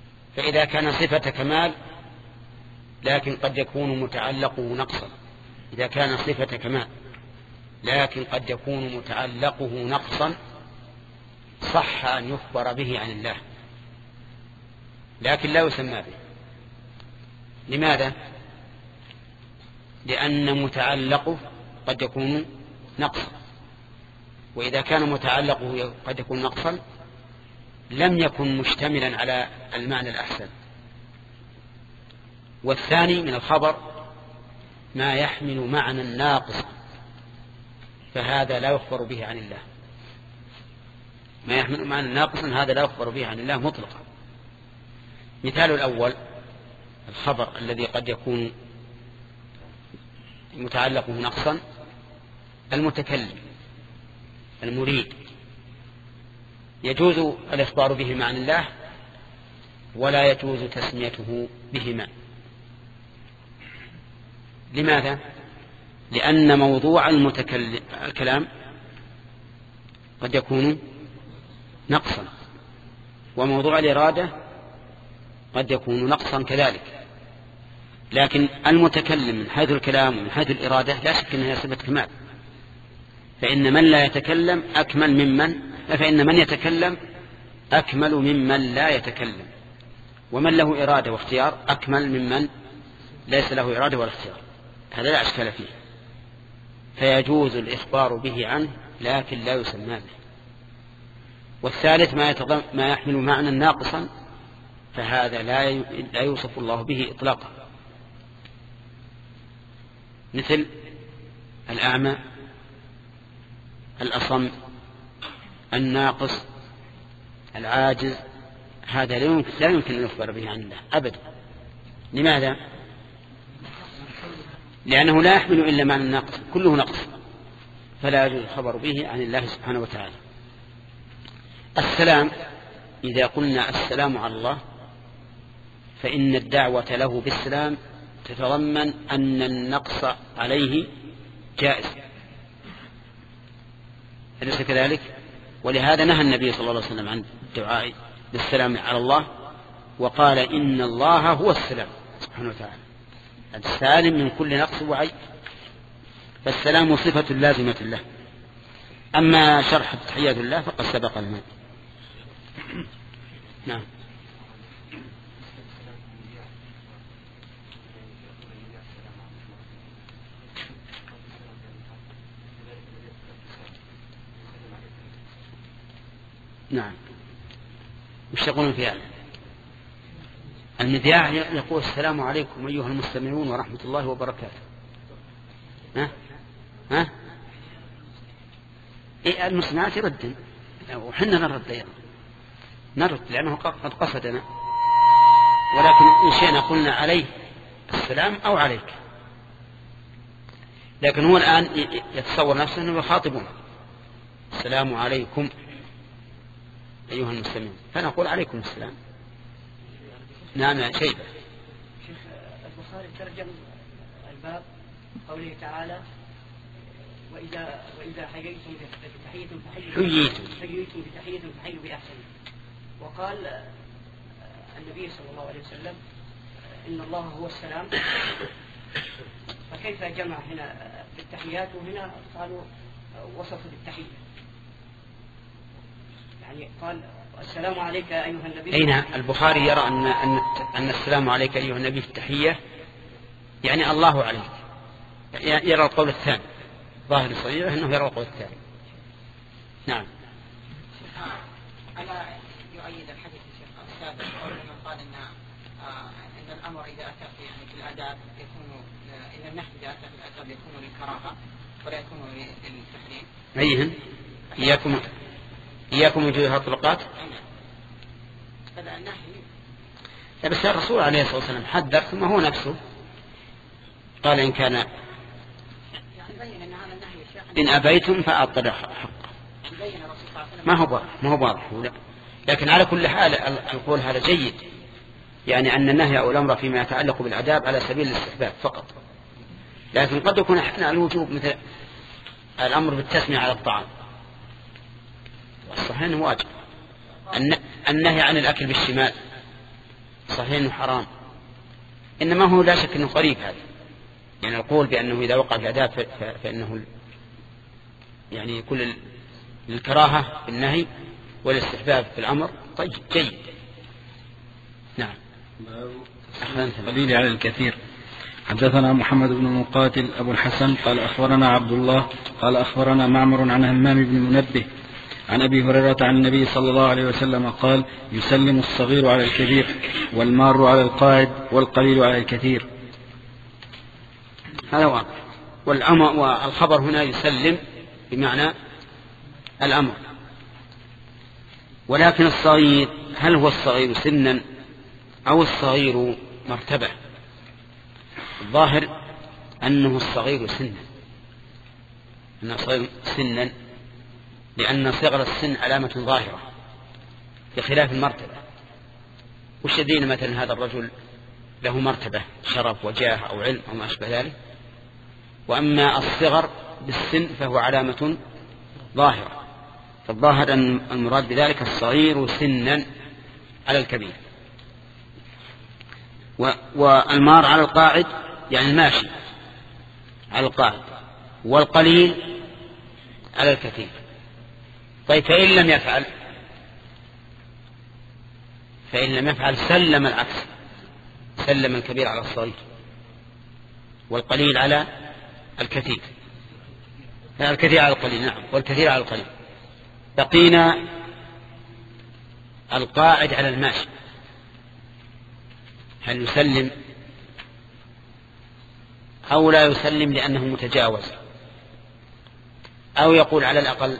فإذا كان صفة كمال لكن قد يكون متعلقه نقصا، إذا كان صفة كمال، لكن قد يكون متعلقه نقصا صح أن يخبر به عن الله، لكن لا يسمى به. لماذا؟ لأن متعلقه قد يكون نقصا، وإذا كان متعلقه قد يكون نقصا لم يكن مشتملا على المعنى الأحسن. والثاني من الخبر ما يحمل معنى ناقص، فهذا لا يخبر به عن الله. ما يحمل معنى ناقصا هذا لا يخبر به عن الله مطلقا. مثال الأول الخبر الذي قد يكون متعلقه نقصا، المتكلم المريد يجوز الإخبار به عن الله ولا يجوز تسميته بهما. لماذا؟ لأن موضوع المتكلم الكلام قد يكون نقصا، وموضوع الإرادة قد يكون نقصا كذلك. لكن المتكلم من حيث الكلام ومن حيث الإرادة لا شك أنها صفة كمال، فإن من لا يتكلم أكمل ممن فإن من يتكلم أكمل ممن لا يتكلم، ومن له إرادة واختيار أكمل ممن ليس له إرادة ولا اختيار. هذا لا أشكال فيه، فيجوز الإخبار به عنه لكن لا يسمى به. والثالث ما, يتضم ما يحمل معنى ناقصا، فهذا لا لا يوصف الله به إطلاقا، مثل الأعمى، الأصم، الناقص، العاجز. هذا لا يمكن أن يخبر به عن الله أبدا. لماذا؟ لأنه لا يحمل إلا معنى ناقص، كله نقص، فلا يجوز الخبر به عن الله سبحانه وتعالى. السلام، إذا قلنا السلام على الله فإن الدعوة له بالسلام تتضمن أن النقص عليه جائز، أليس كذلك؟ ولهذا نهى النبي صلى الله عليه وسلم عن الدعاء بالسلام على الله، وقال إن الله هو السلام سبحانه وتعالى السالم من كل نقص وعيب، فالسلام صفة لازمة له. أما شرح تحيات الله فقد سبق لنا. نعم. نعم. وش يقولون في هذا؟ المذياع يقول السلام عليكم أيها المستمعون ورحمة الله وبركاته. ها؟ ها؟ إيه المسمعات يردن، وحنا نرد أيضا نرد لأنه قد قصدنا، ولكن إن شئنا قلنا عليه السلام أو عليك. لكن هو الآن يتصور نفسه أنه يخاطبنا السلام عليكم أيها المستمعون، فنقول عليكم السلام. نعم يا شيبة. شيخ البخاري ترجم الباب قوله تعالى وإذا وإذا حييتم بتحية حييتم حييتم بتحية فحيوا بأحسن. وقال النبي صلى الله عليه وسلم إن الله هو السلام، فكيف جمع هنا بالتحيات وهنا قالوا وصفوا بالتحية؟ يعني قال السلام عليك أيها النبي. أين البخاري يرى أن أن أن السلام عليك أيها النبي التحية يعني الله عليك، يرى القول الثاني. ظاهر الصحيح أنه يرى القول الثاني. نعم. ألا يؤيد الحديث السابق لما قال أن أن الأمر إذا أتى يعني في الآداب يكون إن النهي إذا أتى في الآداب يكون للكراهة ولا يكون للتحريم. أيهن؟ إياكم إياكم وجوه الطرقات. هذا النهي. لا بس الرسول عليه الصلاة والسلام حذر، ثم هو نفسه قال إن كان يعني بين أن هذا النهي إن أبيتم فأعطوا حقه. ما هو ما هو واضح، لكن على كل حال القول هذا جيد، يعني أن النهي أو الأمر فيما يتعلق بالعذاب على سبيل الاستحباب فقط، لكن قد يكون أحيانا الوجوب مثل الأمر بالتسمية على الطعام، صحيح أنه واجب. النهي عن الأكل بالشمال صحيح أنه حرام، إنما هو لا شك أنه قريب هذا، يعني القول بأنه إذا وقع في الآداب فإنه يعني يكون للكراهة في النهي والاستحباب في الأمر. طيب جيد. نعم. قليل على الكثير. حدثنا محمد بن مقاتل أبو الحسن قال أخبرنا عبد الله قال أخبرنا معمر عن همام بن منبه عن أبي هريرة عن النبي صلى الله عليه وسلم قال يسلم الصغير على الكبير والمار على القاعد والقليل على الكثير. هذا واضح. والأمر والخبر هنا يسلم بمعنى الأمر. ولكن الصغير هل هو الصغير سنا أو الصغير مرتبة؟ الظاهر أنه الصغير سنا، أنه الصغير سنا لأن صغر السن علامة ظاهرة بخلاف المرتبة. وش يدين مثلا هذا الرجل له مرتبة شرف وجاه أو علم أو ما أشبه ذلك، وأما الصغر بالسن فهو علامة ظاهرة. فالظاهر أن المراد بذلك الصغير سنا على الكبير. والمار على القاعد يعني الماشي على القاعد، والقليل على الكثير. طيب فإن لم يفعل فإن لم يفعل سلم العكس، سلم الكبير على الصغير والقليل على الكثير، الكثير على القليل. نعم، والكثير على القليل. بقينا القاعد على الماشي، هل يسلم أو لا يسلم لأنه متجاوز، أو يقول على الأقل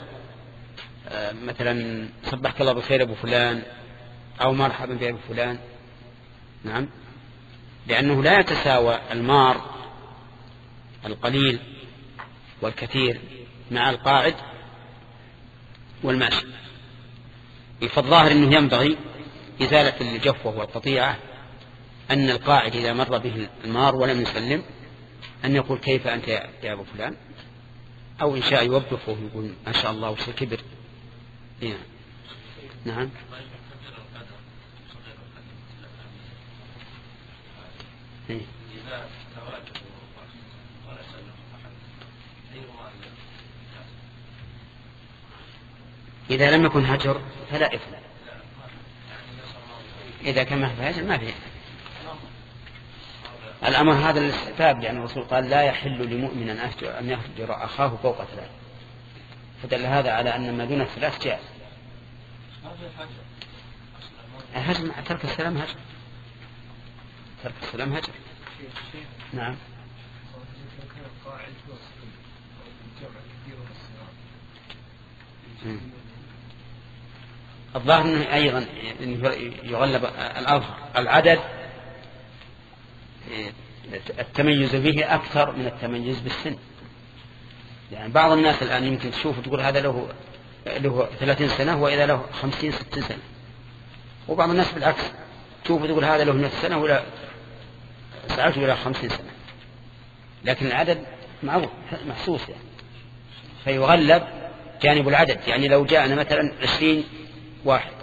مثلا صبحك الله بخير أبو فلان أو مرحبا بأبو فلان. نعم، لأنه لا يتساوى المار القليل والكثير مع القاعد والماشي. فالظاهر أنه ينبغي إزالة الجفوة والقطيعة، أن القاعد إذا مر به المار ولم يسلم أن يقول كيف أنت يا أبو فلان، أو إن شاء يوقفه ويقول ما شاء الله وش الكبر. إيه. نعم. إيه. إذا لم يكن هجر فلا إثم، إذا كان ما في هجر ما فيه. الأمر هذا الاستحباب، لأن الرسول قال لا يحل لمؤمن أن يهجر أخاه فوق ثلاث، فدل هذا على أن ما دون الثلاث جائز. الهجر مع ترك السلام هجر، ترك السلام هجر. نعم. الظاهر أنه أيضا يغلب الأظهر العدد، التميز به أكثر من التميز بالسن. يعني بعض الناس الآن يمكن تشوف تقول هذا له له ثلاثين سنة وإذا له خمسين ستين سنة، وبعض الناس بالعكس تشوف تقول هذا له مئة سنة ولا ساعته ولا خمسين سنة، لكن العدد معروف محسوس يعني، فيغلب جانب العدد. يعني لو جاءنا مثلا عشرين واحد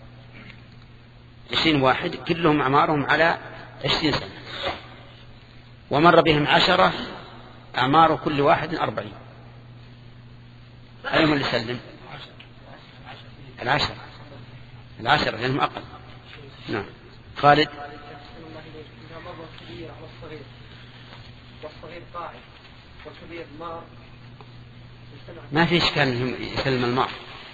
عشرين واحد كلهم أعمارهم على عشرين سنة، ومر بهم عشرة أعمار كل واحد أربعين، أيهم اللي سلم؟ العشرة العشرة لأنهم أقل. نعم. خالد. ما في إشكال أنهم يسلم المار،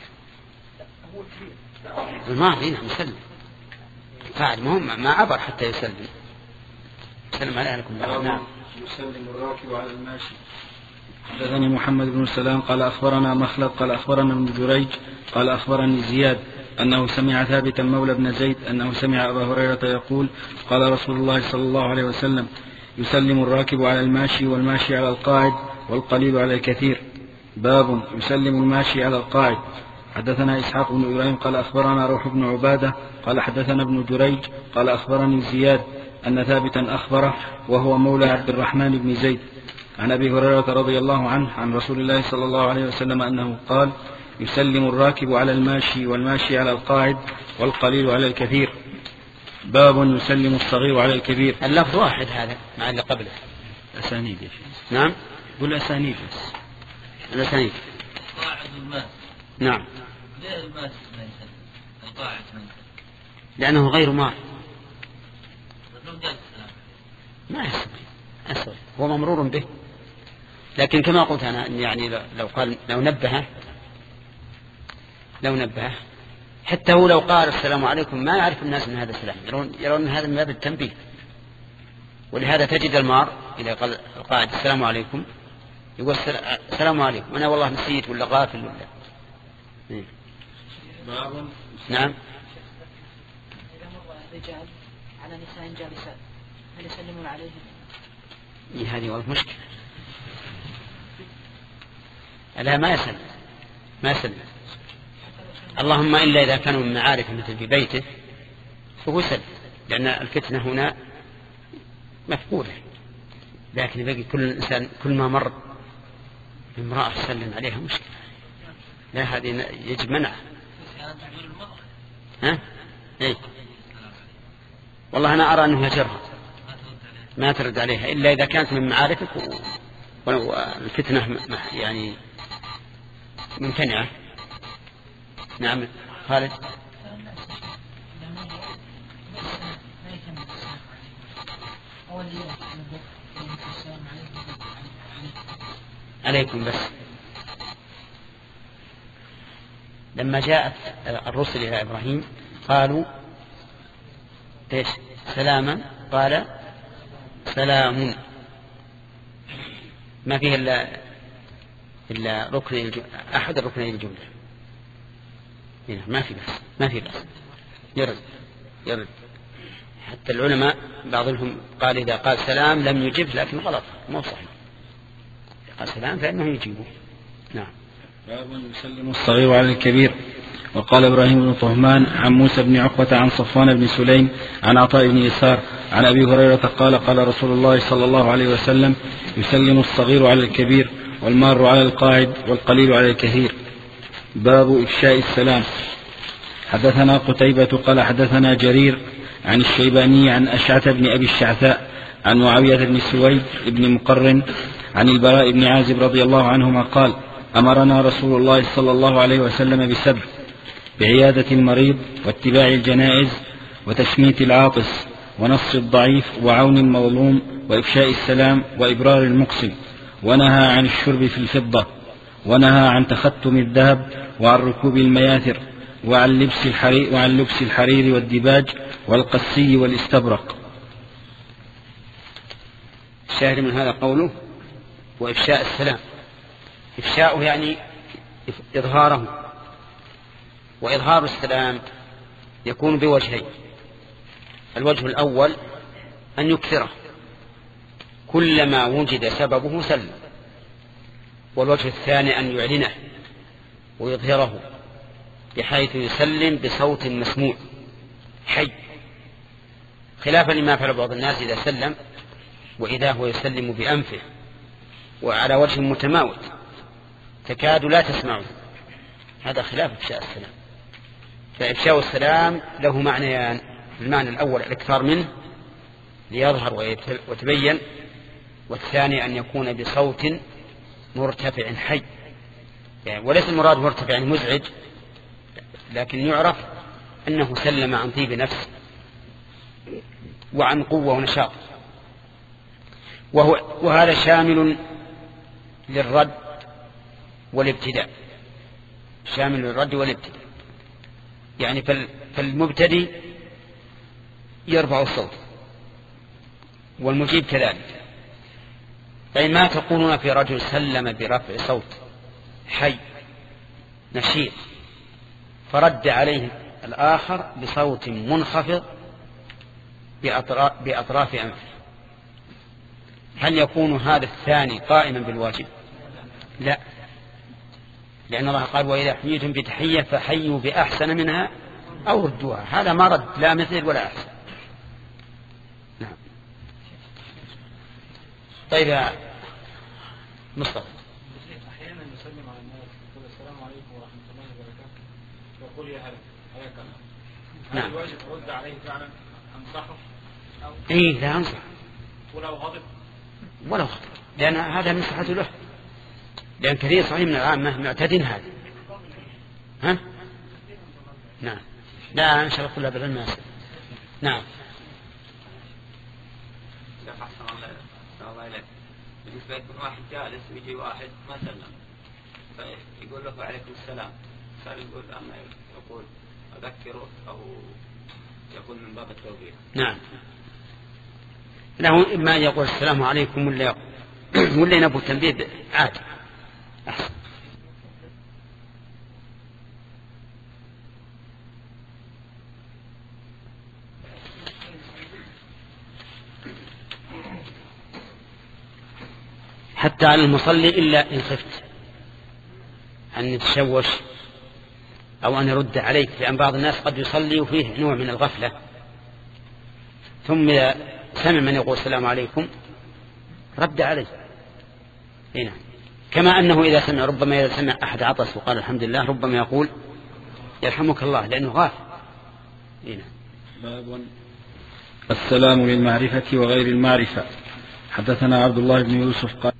المار هنا يسلم قاعد مهم ما عبر حتى يسلم يسلم عليها لكم. نعم. يسلم الراكب على الماشي. حدثني محمد بن سلام قال أخبرنا مخلد قال أخبرنا ابن جريج قال أخبرني زياد أنه سمع ثابتا مولى بن زيد أنه سمع أبا هريرة يقول قال رسول الله صلى الله عليه وسلم يسلم الراكب على الماشي والماشي على القاعد والقليل على الكثير. باب يسلم الماشي على القاعد. حدثنا إسحاق بن إبراهيم قال أخبرنا روح بن عبادة قال حدثنا ابن جريج قال أخبرني زياد أن ثابتا أخبره وهو مولى عبد الرحمن بن زيد عن أبي هريرة رضي الله عنه عن رسول الله صلى الله عليه وسلم أنه قال يسلم الراكب على الماشي والماشي على القاعد والقليل على الكثير. باب يسلم الصغير على الكبير. اللفظ واحد هذا مع اللي قبله. أسانيد يا شيخ. نعم قل أسانيد بس. الأسانيد. قاعد الماس. نعم. ليه الماس ما يسلم؟ القاعد ما يسلم. لأنه غير مار. ما يسلم. أسوأ. هو ممرور به. لكن كما قلت أنا يعني لو قال لو نبهه لو نبهه حتى هو لو قال السلام عليكم ما يعرف الناس من هذا السلام، يرون يرون هذا من باب التنبيه. ولهذا تجد المار إذا قال القاعد السلام عليكم يقول السلام عليكم أنا والله نسيت ولا غافل ولا إيه. نعم. إذا مر الرجال على نساء جالسات هل يسلمون عليهم؟ إيه هذه والله مشكلة. لا ما يسلم ما يسلم اللهم إلا إذا كانوا من معارف مثل في بيته فهو سلم، لأن الفتنة هنا مفقودة. لكن باقي كل إنسان كل ما مر امرأة سلم عليها مشكلة. لا هذه يجب منعها. ها؟ إيه؟ والله أنا أرى أنه يجرها ما ترد عليها إلا إذا كانت من معارفك والفتنة يعني ممتنعة. نعم خالد. عليكم بس. لما جاءت الرسل إلى إبراهيم قالوا إيش؟ سلاما. قال سلام. ما فيه إلا إلا ركن أحد الركنين الجملة. ما في بس ما في بس يرد يرد. حتى العلماء بعضهم قال إذا قال سلام لم يجب، لكن غلط مو صحيح. قال سلام فإنه يجيبه. نعم. باب يسلم الصغير على الكبير. وقال إبراهيم بن طهمان عن موسى بن عقبة عن صفوان بن سليم عن عطاء بن يسار عن أبي هريرة قال قال رسول الله صلى الله عليه وسلم يسلم الصغير على الكبير والمار على القاعد والقليل على الكثير. باب إفشاء السلام. حدثنا قتيبة قال حدثنا جرير عن الشيباني عن أشعث بن أبي الشعثاء عن معاوية بن سويد بن مقرن عن البراء بن عازب رضي الله عنهما قال أمرنا رسول الله صلى الله عليه وسلم بسبع: بعيادة المريض واتباع الجنائز وتشميت العاطس ونص الضعيف وعون المظلوم وإفشاء السلام وإبرار المقسم، ونهى عن الشرب في الفضة، ونهى عن تختم الذهب وعن ركوب المياثر وعن لبس الحرير, وعن لبس الحرير والدباج والقسي والاستبرق. الشاهد من هذا قوله وإفشاء السلام. إفشاؤه يعني إظهاره، وإظهار السلام يكون بوجهين: الوجه الأول أن يكثره كلما وجد سببه سلم، والوجه الثاني أن يعلنه ويظهره بحيث يسلم بصوت مسموع حي، خلافا لما فعل بعض الناس إذا سلم وإذا هو يسلم بأنفه وعلى وجه متماوت تكاد لا تسمعه. هذا خلاف إفشاء السلام. فإفشاء السلام له معنيان: المعنى الأول الإكثار منه ليظهر ويتبين، والثاني أن يكون بصوت مرتفع حي، يعني وليس المراد مرتفع مزعج، لكن يعرف أنه سلم عن طيب نفس وعن قوة ونشاط. وهو وهذا شامل للرد والابتداء، شامل للرد والابتداء. يعني فالمبتدي يرفع الصوت والمجيب كذلك. فإن ما تقولون في رجل سلم برفع صوت حي نشيط فرد عليه الآخر بصوت منخفض بأطراف, بأطراف أنفه، هل يكون هذا الثاني قائما بالواجب؟ لا، لأن الله قال وإذا حييتم بتحية فحيوا بأحسن منها أو ردوها. هذا ما رد لا مثل ولا أحسن. نعم. طيب يا مصطفى. أحيانا نسلم على الناس يقول السلام عليكم ورحمة الله وبركاته ويقول يا هلا حياك الله. نعم. هل الواجب أرد عليه فعلا أنصحه؟ إيه لا أنصح. ولو غضب؟ ولا خطر، لأن هذا مصلحة له، لأن كثير صحيح من العامة معتدين هذا. ها؟ نعم. لا إن شاء الله كلها بالعلم. نعم. بالنسبة يكون واحد جالس ويجي واحد ما سلم فيقول له وعليكم السلام، صار يقول أما يقول أذكره أو يكون من باب التوبيخ. نعم. له إما أن يقول السلام عليكم ولا ولا ينبه التنبيه عادي أحسن. حتى على المصلي إلا إن خفت أن يتشوش أو أن يرد عليك، لأن بعض الناس قد يصلي وفيه نوع من الغفلة، ثم إذا سمع من يقول السلام عليكم رد عليه. هنا كما أنه إذا سمع ربما إذا سمع أحد عطس وقال الحمد لله ربما يقول يرحمك الله لأنه غافل. هنا باب السلام للمعرفة وغير المعرفة. حدثنا عبد الله بن يوسف قال